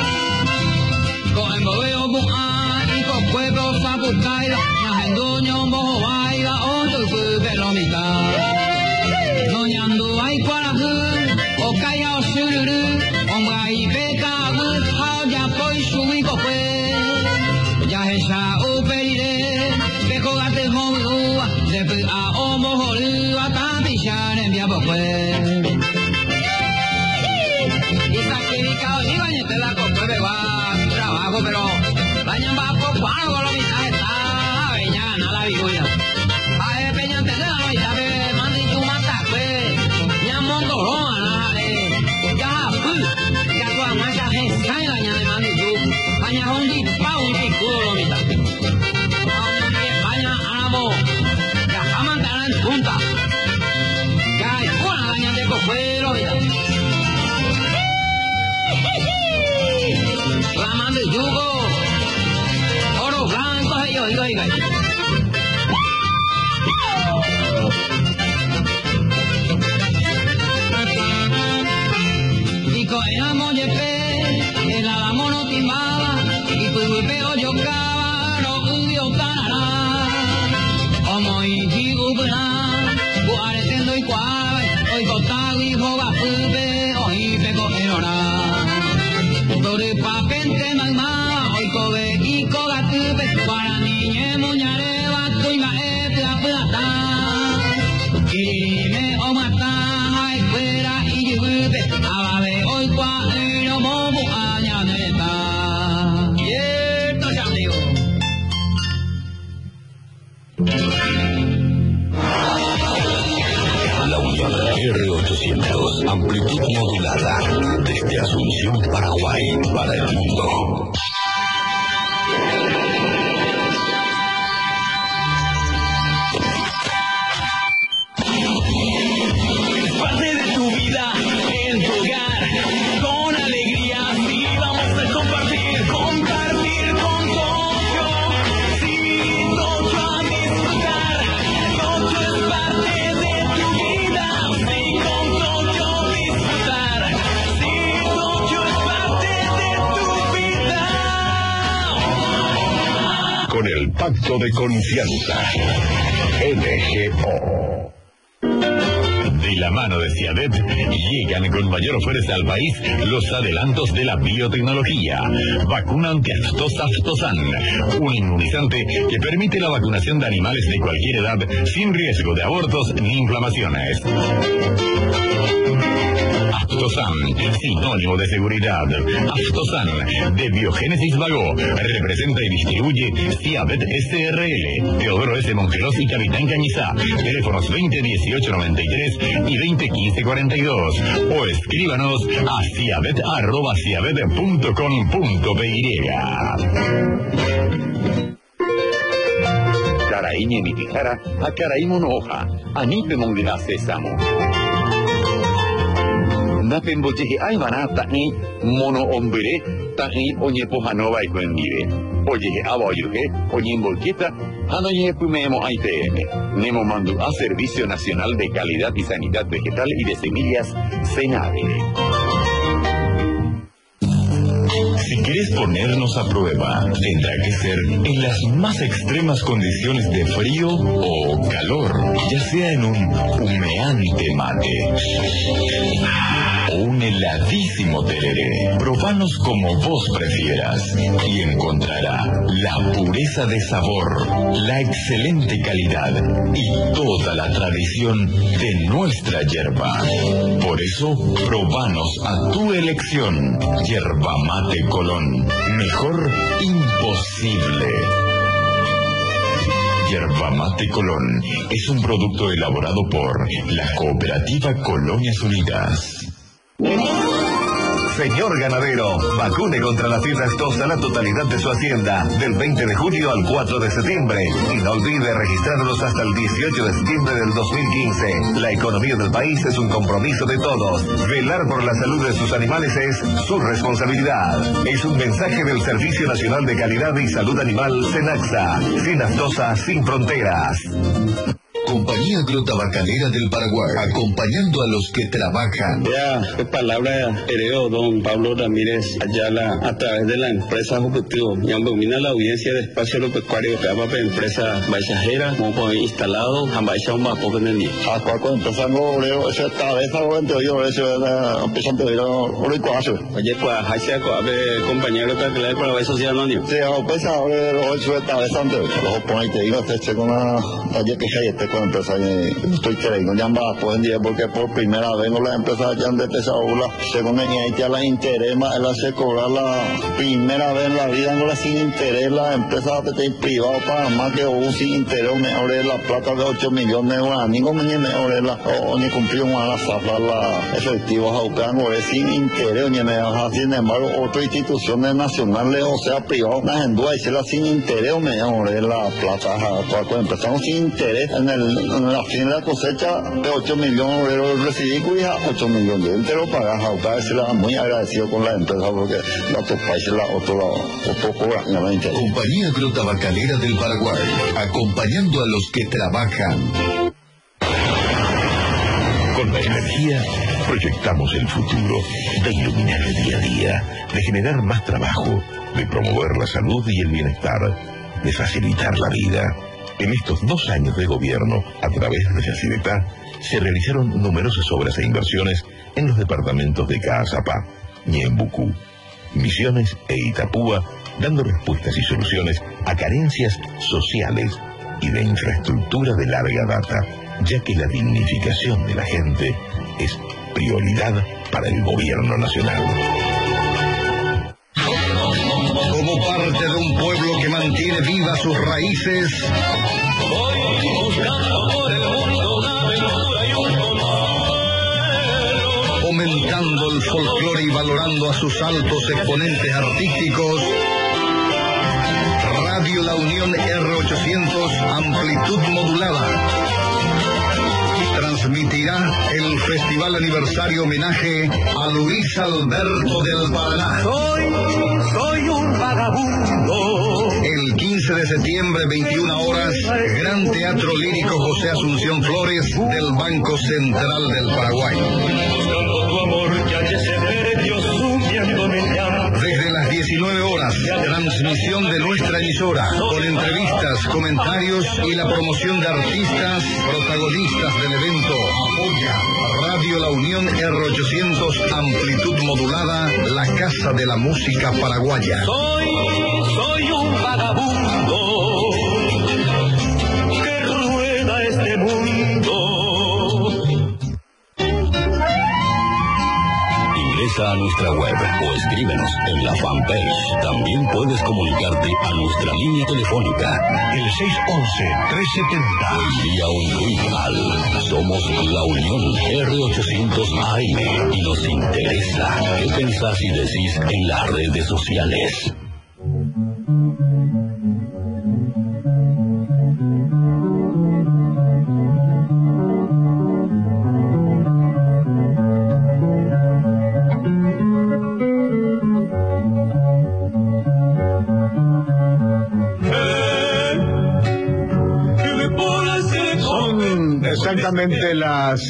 Con embobeo bu'a y con pueblo sabucaira, najenduño mojo baila o tu pelomita. Noñando ay cuarahu, o calla o sururu, onga y beca, hao ya poi shui coque. Ya hecha o perire, beco gate honua, de a o mojolua, tapishan en via bopue. Y sacrificado, y bañete la copa, beba, trabajo, pero bañan va por cuando con la mitad está, veñana la vihuya. Ae peñante de la mitad, bebe, mandi tu mata, pues, ya monto rona, ya tu amacha, gente, la ña de mandi tu, baña un dipa, un picudo, la mitad. Baña amo, ya jaman en punta. Ya hay una daña de cojuelo, la mando el yugo, oro blanco, oiga. Y con el amo yepe, el alamo no timbaba, y pues golpeo yo cava, no huyo tarará. Como y digo, buena, guaretendo y cuave, hoy cotago y joga fube, hoy pego en hora. Dore papente magma, hoy cobe y coga tube, para niñe muñareva, tuima plata. Kirime o mata, ay fuera y yube, ababe hoy cuave, no momo añaneta. Cierto, ya amigo. La Unión R800, amplitud modulada, desde Asunción, Paraguay, para el mundo. Parte de tu vida en tu hogar, con alegría, sí vamos a compartir con Tokio. Sí, Tokio a disfrutar, Tokio es parte de tu vida. Sí, con Tokio disfrutar, sí, Tokio es parte de tu vida. Con el pacto de confianza, NGO. De la mano de Ciavet, llegan con mayor fuerza al país los adelantos de la biotecnología. Vacuna antiaftosa Aftosan, un inmunizante que permite la vacunación de animales de cualquier edad sin riesgo de abortos ni inflamaciones. Aftosan, sinónimo de seguridad. Aftosan, de Biogénesis Vago, representa y distribuye Ciavet SRL, Teodoro S. Mongeros y Capitán Cañizá, teléfonos 2018-93 y 2015-42, o escríbanos a ciavet@ciavet.com.py. Caraiñe mi tijara, a Caraímono hoja, anipe mongra sésamo. Napen bocheje aymana ta'i mono hombre, ta'i oñepo hanova y cuendive. Oye, aboyuge, oñembolqueta, hanoye pumemo IPM. Nemo mandu a Servicio Nacional de Calidad y Sanidad Vegetal y de Semillas, SENAVE. Si quieres ponernos a prueba, tendrá que ser en las más extremas condiciones de frío o calor, ya sea en un humeante mate o un heladísimo tereré. Probanos como vos prefieras y encontrará la pureza de sabor, la excelente calidad y toda la tradición de nuestra yerba. Por eso, probanos a tu elección. Yerba Mate Colón. Mejor imposible. Yerba Mate Colón es un producto elaborado por la Cooperativa Colonias Unidas. Señor ganadero, vacune contra la fiebre aftosa la totalidad de su hacienda del 20 de julio al 4 de septiembre y no olvide registrarlos hasta el 18 de septiembre del 2015. La economía del país es un compromiso de todos. Velar por la salud de sus animales es su responsabilidad. Es un mensaje del Servicio Nacional de Calidad y Salud Animal, SENAXA. Sin aftosa, sin fronteras. Compañía Agrotabacalera del Paraguay, acompañando a los que trabajan. Ya, qué palabra hereo don Pablo Ramírez Ayala a través de la empresa Objetivo. Ya domina la audiencia de espacio agropecuario que va para empresa baixajera, como por instalado, a baixa un bajo en el día. A cualquier empresa obrero, esa cabeza o entre yo, eso empiezan a pedir oro y cuajo. Oye, pues, hacia compañía Agrotabacalera del Paraguay Social Anónimo. Sí, a empresa obrero, eso está besando. Los opones que iba a hacer con una taller que hay con empresa estoy creyendo ya va pueden decir porque por primera vez con las empresas ya han empezado según ya la interés más él hace cobrar la primera vez en la vida no la sin interés la empresa privada para más que un sin interés mejor la plata de 8 millones de euros ni como ni mejor la o ni cumplió a la zafra la efectivos aucano es sin interés ni mejor sin embargo otras instituciones nacionales o sea privadas las en duda y se la sin interés mejor la plata cuando empezamos sin interés en la fin de la cosecha de 8 millones de euros recibí cuya 8 millones de entero pagas a se la muy agradecido con la empresa porque en otros países otro cobran la interés. Compañía Agrotabacalera del Paraguay, acompañando a los que trabajan. Con la energía proyectamos el futuro de iluminar el día a día, de generar más trabajo, de promover la salud y el bienestar, de facilitar la vida. En estos 2 años de gobierno, a través de Facilita, se realizaron numerosas obras e inversiones en los departamentos de Caazapá, Ñembucú, Misiones e Itapúa, dando respuestas y soluciones a carencias sociales y de infraestructura de larga data, ya que la dignificación de la gente es prioridad para el gobierno nacional. Como parte de un pueblo que mantiene vivas sus raíces, fomentando el folclore y valorando a sus altos exponentes artísticos, Radio La Unión R800 amplitud modulada transmitirá el Festival Aniversario Homenaje a Luis Alberto del Paraná. Soy un vagabundo. El 15 de septiembre, 21 horas, Gran Teatro Lírico José Asunción Flores del Banco Central del Paraguay. Desde las 19 horas, transmisión de nuestra emisora, con entrevistas, comentarios y la promoción de artistas, protagonistas del evento. Apoya Radio La Unión R800 amplitud modulada, la casa de la música paraguaya. Soy un vagabundo que rueda este mundo. Ingresa a nuestra web o escríbenos en la fanpage. También puedes comunicarte a nuestra línea telefónica, el 611-370. Envía un tweet al Somos La Unión R800 AM y nos interesa qué pensás y decís en las redes sociales. Exactamente las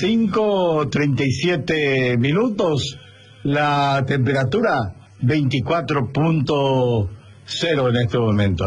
5:37 minutos, la temperatura 24.0 en este momento,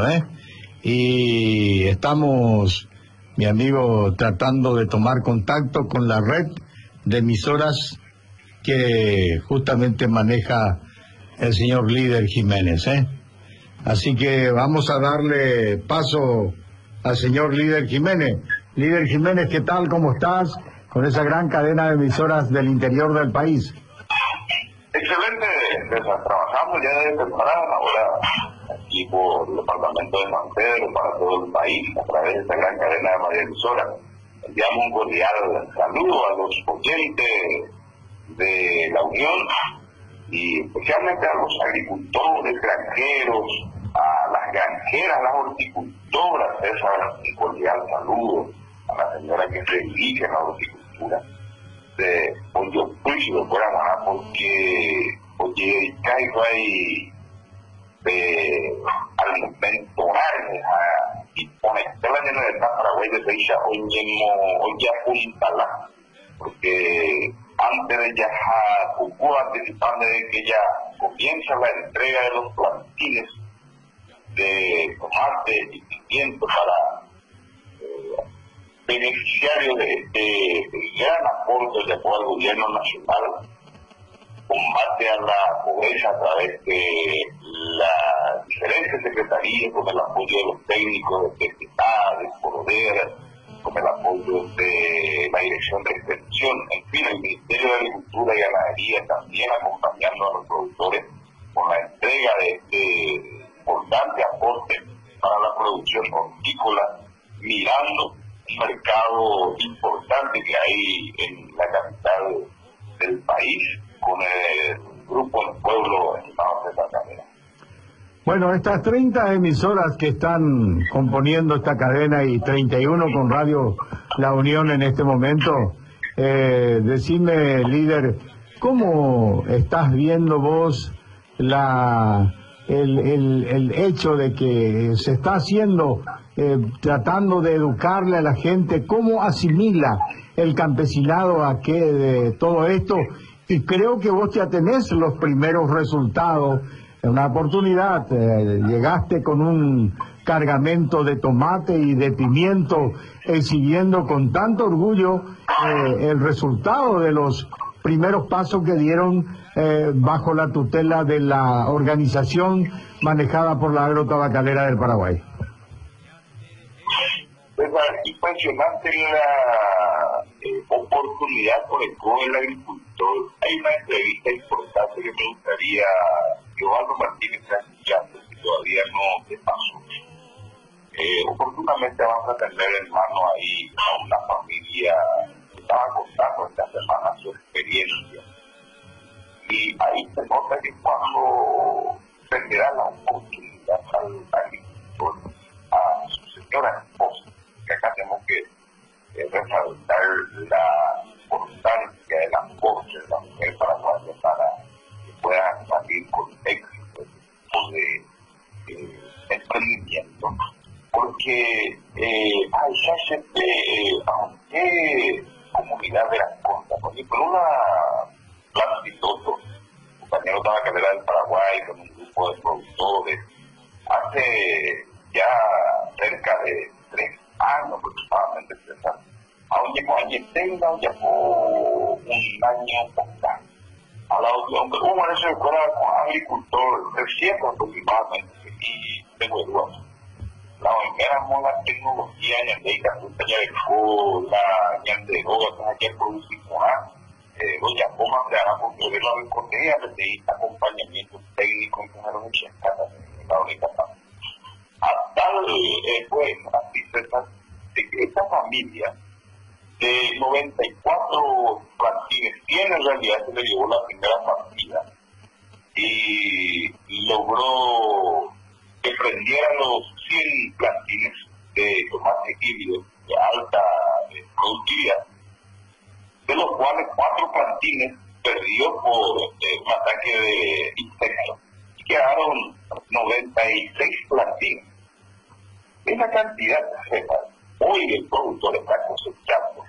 y estamos, mi amigo, tratando de tomar contacto con la red de emisoras que justamente maneja el señor Líder Jiménez, ¿eh? Así que vamos a darle paso al señor Líder Jiménez. Líder Jiménez, ¿qué tal? ¿Cómo estás? Con esa gran cadena de emisoras del interior del país. Excelente, César. Trabajamos ya desde temprano, ahora aquí por el departamento de San Pedro, para todo el país, a través de esta gran cadena de varias emisoras. Enviamos un cordial saludo a los oyentes de la Unión y especialmente a los agricultores, granjeros, a las granjeras, las horticultoras. Un cordial saludo a la señora que se dirige a la horticultura de Pollo Príncipe, porque oye, caigo ahí de alimentos y ponerse la llena de Paraguay de Beisa, oye, apuntala, porque antes de ya anticipando de que ya comienza la entrega de los plantines de tomate y pimiento para beneficiarios de gran aporte de apoyo al gobierno nacional, combate a la pobreza a través de las diferentes secretarías, con el apoyo de los técnicos de Pesquería, de Poder, con el apoyo de la Dirección de Extensión, en fin, el Ministerio de Agricultura y Ganadería también acompañando a los productores con la entrega de este importante aporte para la producción hortícola, mirando un mercado importante que hay en la capital del país, con el grupo del pueblo estimado de la cadena. Bueno, estas 30 emisoras que están componiendo esta cadena y 31 con Radio La Unión en este momento, decime, líder, ¿cómo estás viendo vos el hecho de que se está haciendo, tratando de educarle a la gente? ¿Cómo asimila el campesinado a qué de todo esto? Y creo que vos ya tenés los primeros resultados. En una oportunidad llegaste con un cargamento de tomate y de pimiento, exhibiendo con tanto orgullo el resultado de los primeros pasos que dieron bajo la tutela de la organización manejada por la Agrotabacalera del Paraguay. Pues impresionante la oportunidad por el joven agricultor. Hay una entrevista importante que me gustaría que Osvaldo Martínez está escuchando, que todavía no se pasó. Oportunamente vamos a tener en mano ahí a una familia que estaba contando esta semana su experiencia. Y ahí se nota que cuando se le da la oportunidad al agricultor, a su señora esposa, que acá tenemos que resaltar la importancia del aporte de la mujer paraguaya para que puedan salir con éxito de emprendimiento, porque hay gente, aunque comunidad de las costas, por ejemplo, una plantitoto, compañero de la carrera del Paraguay, con un grupo de productores, hace ya cerca de 3 años aproximadamente, aunque tenga ya por un año total. Aunque como en eso fuera agricultor, recién aproximadamente, y tengo dudas. La primera la tecnología en el que ya dejó la yanderoga que producimos, los yapomas se harán por poder la recorrea, de acompañamiento técnico en los 80 en la única parte. A tal, así se esta familia de 94 plantines, quien en realidad se le llevó la primera partida y logró que prendieran los 100 plantines de tomate híbrido de alta productividad, de los cuales 4 plantines perdió por un ataque de insectos y quedaron 96 plantines. Esa cantidad de cepas, hoy el productor está cosechando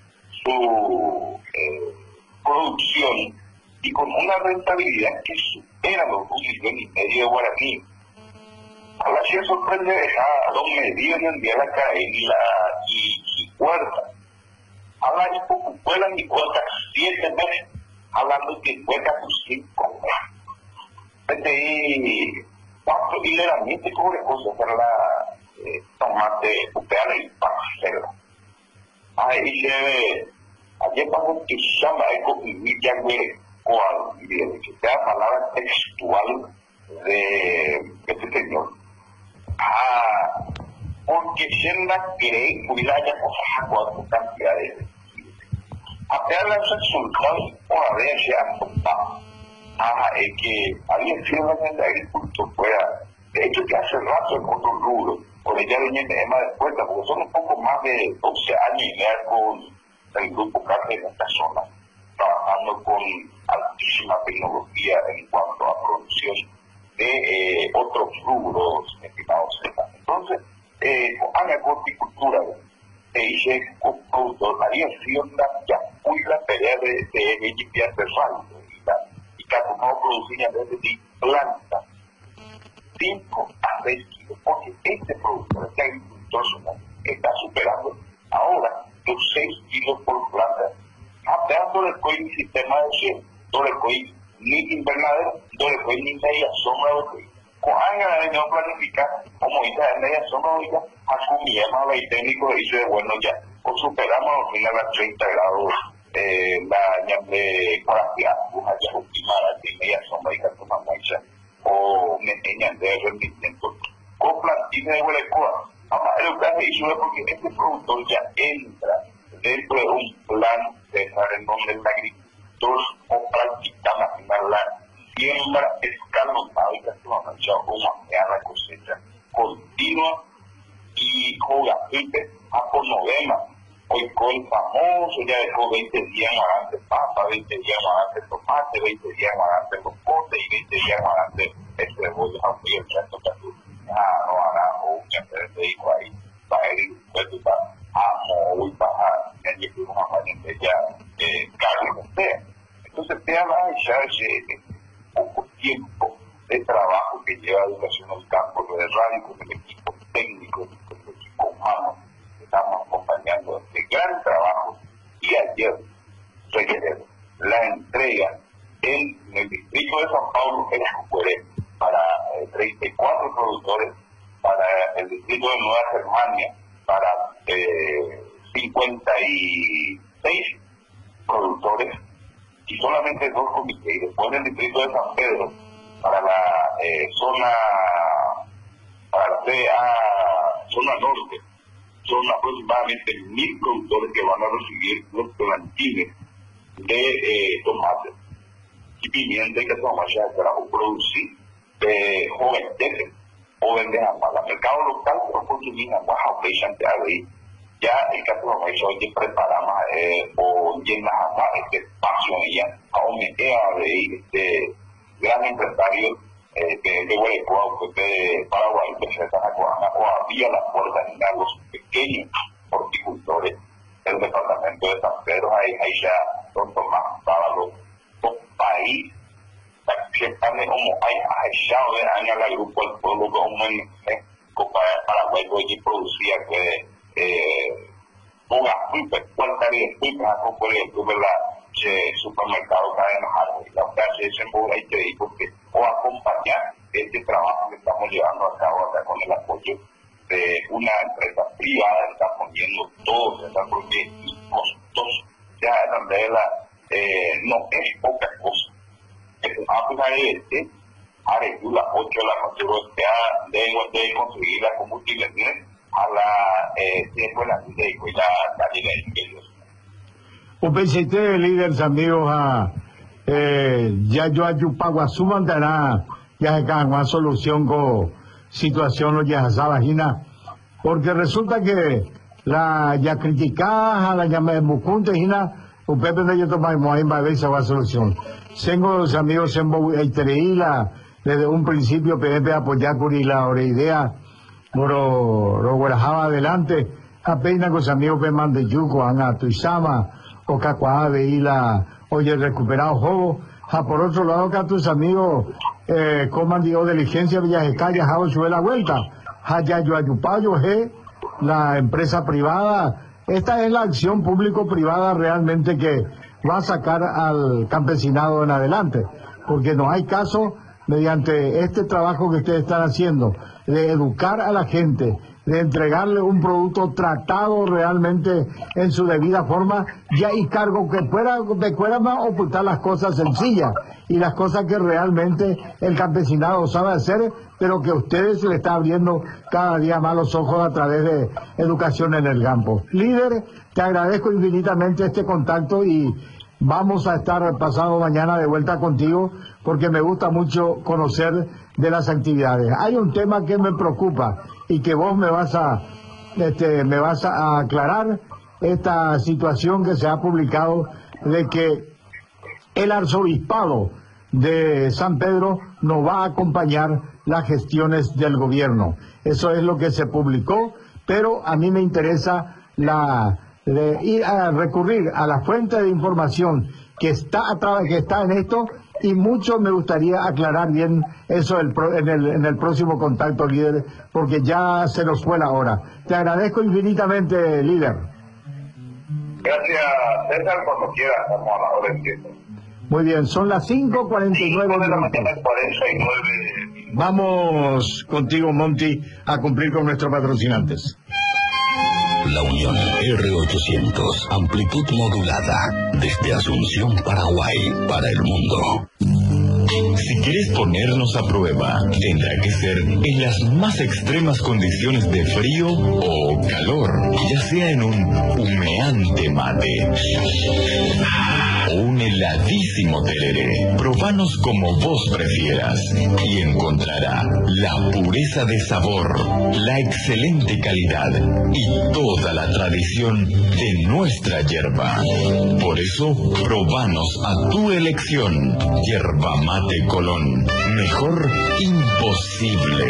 su producción y con una rentabilidad que supera los 1,5 millones de guaraní. A la que sorprende a los medios de enviar la cadena y cuerda. A la que puedan y cuerda 7 meses hablando que cuesta sus 5 PTI 4 ilegalmente cobre cosas para la tomate upear el parcela. Ahí se ve, ayer cuando que llama eco y ya ve cuál, bien, que sea palabra textual de este señor. Porque sienda cree que haya cosas a cuatro cantidades. Apenas los resultados por haberse apuntado. Es que alguien firma en el agricultor fuera, de hecho que hace rato en otro rubro, por ella viene tema de puerta, porque son un poco más de 12 años y medio con el grupo Carne en esta zona, trabajando con altísima tecnología en cuanto a producción de otros rubros, estimados. Entonces, con la horticultura, dice con productor, haría fiesta, ya fui la pelea de limpiar personal. Como no producían desde planta 5 a 6 kilos, porque este productor, este agricultor está superando ahora los 6 kilos por planta, apeando el COI sistema de 100, no el COI ni invernadero, no el COI ni media sombra de COI. Cuando hay que planificar, como dice la media sombra, asumíamos los técnicos y dice, bueno, ya, pues superamos al final a 30 grados. La ñambe coracia, allá ultimada, que media sombra y cartoma mancha, o meñan de rendimiento, con plantines de huelecoa. Además, el caso hizo porque este productor ya entra dentro de un plan de en donde el agricultor o practica la siembra escalopada y cartoma mancha o la cosecha continua y juega a por novena. Hoy con el famoso ya dejó 20 días adelante papa, 20 días adelante tomate, 20 días adelante los potes y 20 días adelante el cebolla, aunque el chato casi no hará o ya se le dijo ahí, para el puesto para amo y para el que fuimos a valiente ya carne con sea. Entonces te habla ya ese poco tiempo de trabajo que lleva educación al campo, lo de radio con el equipo técnico, con el equipo humano. Estamos acompañando este gran trabajo y ayer reiteré la entrega en el distrito de San Paulo en Jucueré para 34 productores, para el distrito de Nueva Germania para 56 productores y solamente 2 comités, y después en el distrito de San Pedro para la zona norte. Son aproximadamente 1.000 productores que van a recibir los plantines de tomate y pimienta y que toma ya para producir de joven o vender a mala. Mercado local, pero consumir a baja presión ahí. Ya el caso de hoy preparamos o llena a este espacio ella, aumentar este gran empresario de Gualecoa, de Paraguay, que se están o abría la puerta a los pequeños horticultores del departamento de San Pedro, ahí ya don Tomás Sábalo, un país que están como hay achado de años al grupo del pueblo como en Paraguay, que producía una fruta, cuántas frutas a por ejemplo, supermercado cadena y la verdad es que hay que ir porque o acompañar este trabajo que estamos llevando a cabo acá con el apoyo de una empresa privada que está poniendo todo, ¿verdad? Porque los costos ya en no es poca cosa. Arregla 8 de la noche de conseguir la combustible a la tiempo de la vida y cuidar la calidad de ellos. Upensite líderes amigos ya yo ayupaguazú mandará ya una solución con situación lo ya sabajina porque resulta que la ya criticada la llama de Mucunte hina upepe de yo tomar moai va a solución. Tengo los amigos en Boitereila desde un principio PNP apoyar por la idea lo guarajaba adelante apenas con los amigos que mande yuco a Tuizama o Cacuá de Ila, oye, recuperado juego. Por otro lado, que tus amigos, comandó diligencia Villajecaya, sube la vuelta. Yo Ayupayo, la empresa privada. Esta es la acción público-privada realmente que va a sacar al campesinado en adelante, porque no hay caso, mediante este trabajo que ustedes están haciendo, de educar a la gente, de entregarle un producto tratado realmente en su debida forma, ya hay cargo que puedan ocultar las cosas sencillas y las cosas que realmente el campesinado sabe hacer, pero que a ustedes le está abriendo cada día más los ojos a través de educación en el campo. Líder, te agradezco infinitamente este contacto y vamos a estar pasado mañana de vuelta contigo porque me gusta mucho conocer de las actividades. Hay un tema que me preocupa y que vos me vas a aclarar, esta situación que se ha publicado de que el arzobispado de San Pedro no va a acompañar las gestiones del gobierno. Eso es lo que se publicó, pero a mí me interesa ir a recurrir a la fuente de información que está en esto, y mucho me gustaría aclarar bien eso en el próximo contacto, líder, porque ya se nos fue la hora. Te agradezco infinitamente, líder. Gracias, César, cuando quiera, estamos a la hora de Muy bien, son las 5:49 de la minutos. mañana, 49. Vamos contigo, Monty, a cumplir con nuestros patrocinantes. La Unión R800, amplitud modulada, desde Asunción, Paraguay, para el mundo. Si quieres ponernos a prueba, tendrá que ser en las más extremas condiciones de frío o calor, ya sea en un humeante mate o un heladísimo tereré. Probanos como vos prefieras y encontrará la pureza de sabor, la excelente calidad y toda la tradición de nuestra yerba. Por eso, probanos a tu elección. Yerba Mate Colón. Mejor imposible.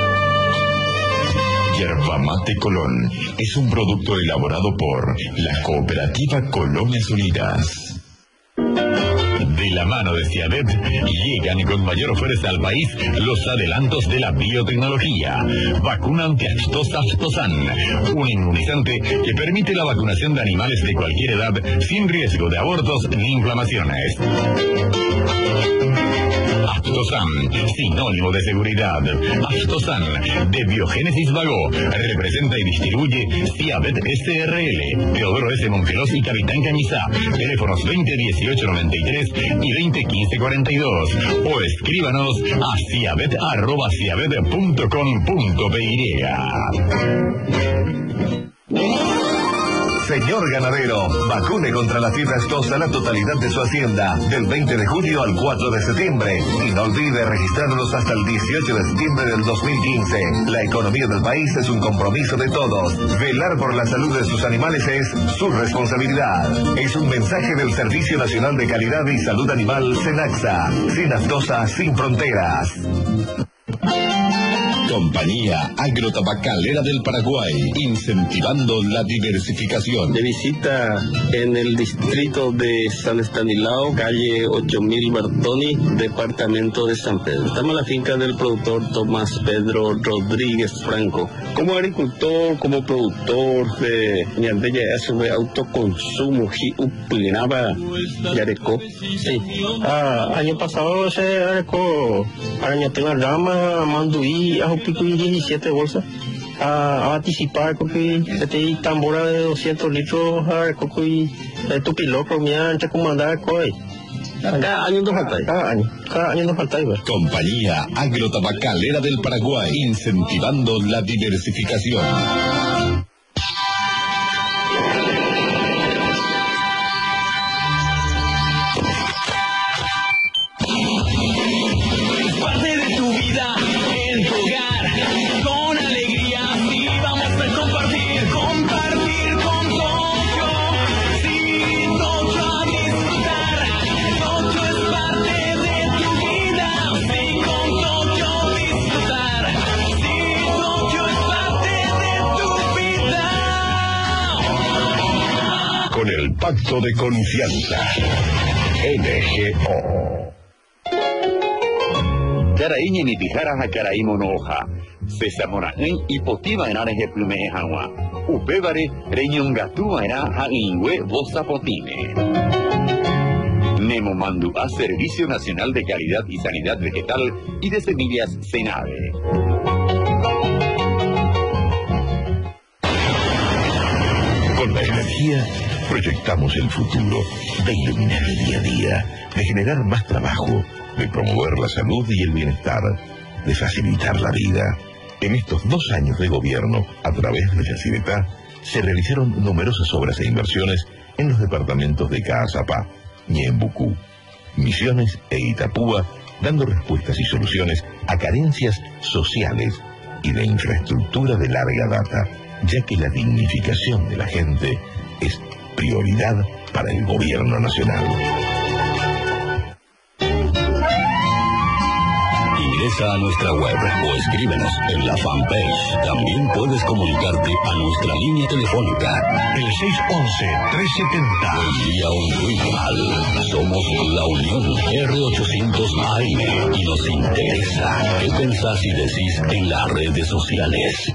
Yerba Mate Colón es un producto elaborado por la Cooperativa Colonias Unidas. De la mano de Ciavet llegan con mayor fuerza al país los adelantos de la biotecnología. Vacuna antiaftosa Aftosan, un inmunizante que permite la vacunación de animales de cualquier edad sin riesgo de abortos ni inflamaciones. Aftosan, sinónimo de seguridad. Aftosan, de Biogénesis Vago, representa y distribuye Ciavet SRL, Teodoro S. Mongelos y Capitán Cañizá. Teléfonos 2018-93 y 2015-42. O escríbanos a ciavet@ciavet.com.py. Señor ganadero, vacune contra la fiebre aftosa la totalidad de su hacienda del 20 de julio al 4 de septiembre. Y no olvide registrarlos hasta el 18 de septiembre del 2015. La economía del país es un compromiso de todos. Velar por la salud de sus animales es su responsabilidad. Es un mensaje del Servicio Nacional de Calidad y Salud Animal, SENAXA. Sin aftosa, sin fronteras. Compañía Agrotabacalera del Paraguay, incentivando la diversificación. De visita en el distrito de San Estanislao, calle 8000 Bertoni, departamento de San Pedro. Estamos en la finca del productor Tomás Pedro Rodríguez Franco. Como agricultor, como productor de sobre autoconsumo, upinaba Yareco. Sí. Año pasado se arecó Arañatenga Rama, Manduí, Pico y 17 bolsas a anticipar porque este tambora de 200 litros a cocuy tupiloco mía entre comandar coi. Cada año nos falta. Cada año nos falta. Compañía Agrotabacalera del Paraguay, incentivando la diversificación. Pacto de confianza. NGO. Caraiñe ni tijaras a Caraímo no hoja. Sesamora en hipotiva en ares de plume agua. Upébare reñongatúa era a ingüe vosa potine. Nemomandu a Servicio Nacional de Calidad y Sanidad Vegetal y de Semillas Senave. Con la energía proyectamos el futuro de iluminar el día a día, de generar más trabajo, de promover la salud y el bienestar, de facilitar la vida. En estos 2 años de gobierno, a través de Yacyretá, se realizaron numerosas obras e inversiones en los departamentos de Caazapá, Ñembucú, Misiones e Itapúa, dando respuestas y soluciones a carencias sociales y de infraestructura de larga data, ya que la dignificación de la gente es prioridad para el gobierno nacional. Ingresa a nuestra web o escríbenos en la fanpage. También puedes comunicarte a nuestra línea telefónica, el 611-370. Envía un tweet al Somos La Unión R800 AM y nos interesa qué pensás y decís en las redes sociales.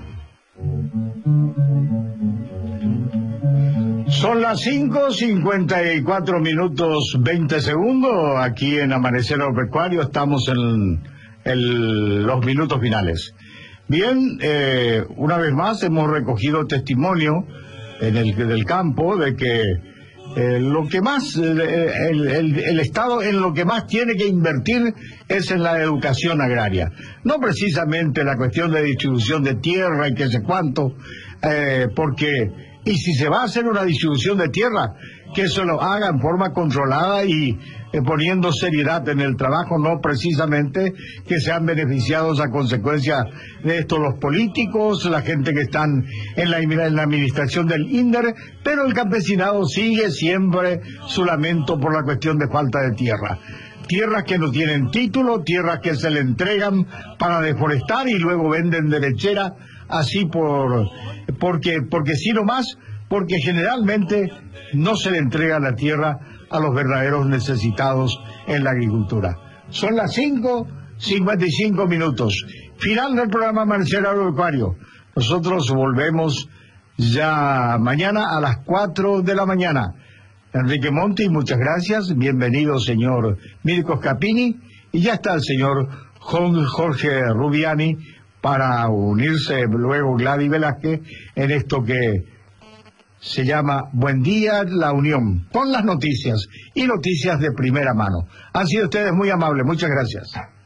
Son las 5:54 minutos 20 segundos. Aquí en Amanecer Agropecuario estamos en los minutos finales. Bien, una vez más hemos recogido testimonio del campo de que lo que más, el Estado en lo que más tiene que invertir es en la educación agraria. No precisamente la cuestión de distribución de tierra y qué sé cuánto, porque... Y si se va a hacer una distribución de tierra, que se lo haga en forma controlada y poniendo seriedad en el trabajo, no precisamente que sean beneficiados a consecuencia de esto los políticos, la gente que están en la administración del INDER, pero el campesinado sigue siempre su lamento por la cuestión de falta de tierra. Tierras que no tienen título, tierras que se le entregan para deforestar y luego venden de lechera, así porque sí nomás, porque generalmente no se le entrega la tierra a los verdaderos necesitados en la agricultura. Son las 5:55 minutos. Final del programa Amanecer Agropecuario. Nosotros volvemos ya mañana a las 4 de la mañana. Enrique Monti, muchas gracias. Bienvenido, señor Mirko Capini. Y ya está el señor Jorge Rubiani para unirse luego Gladys Velázquez en esto que se llama Buen Día La Unión, con las noticias y noticias de primera mano. Han sido ustedes muy amables, muchas gracias.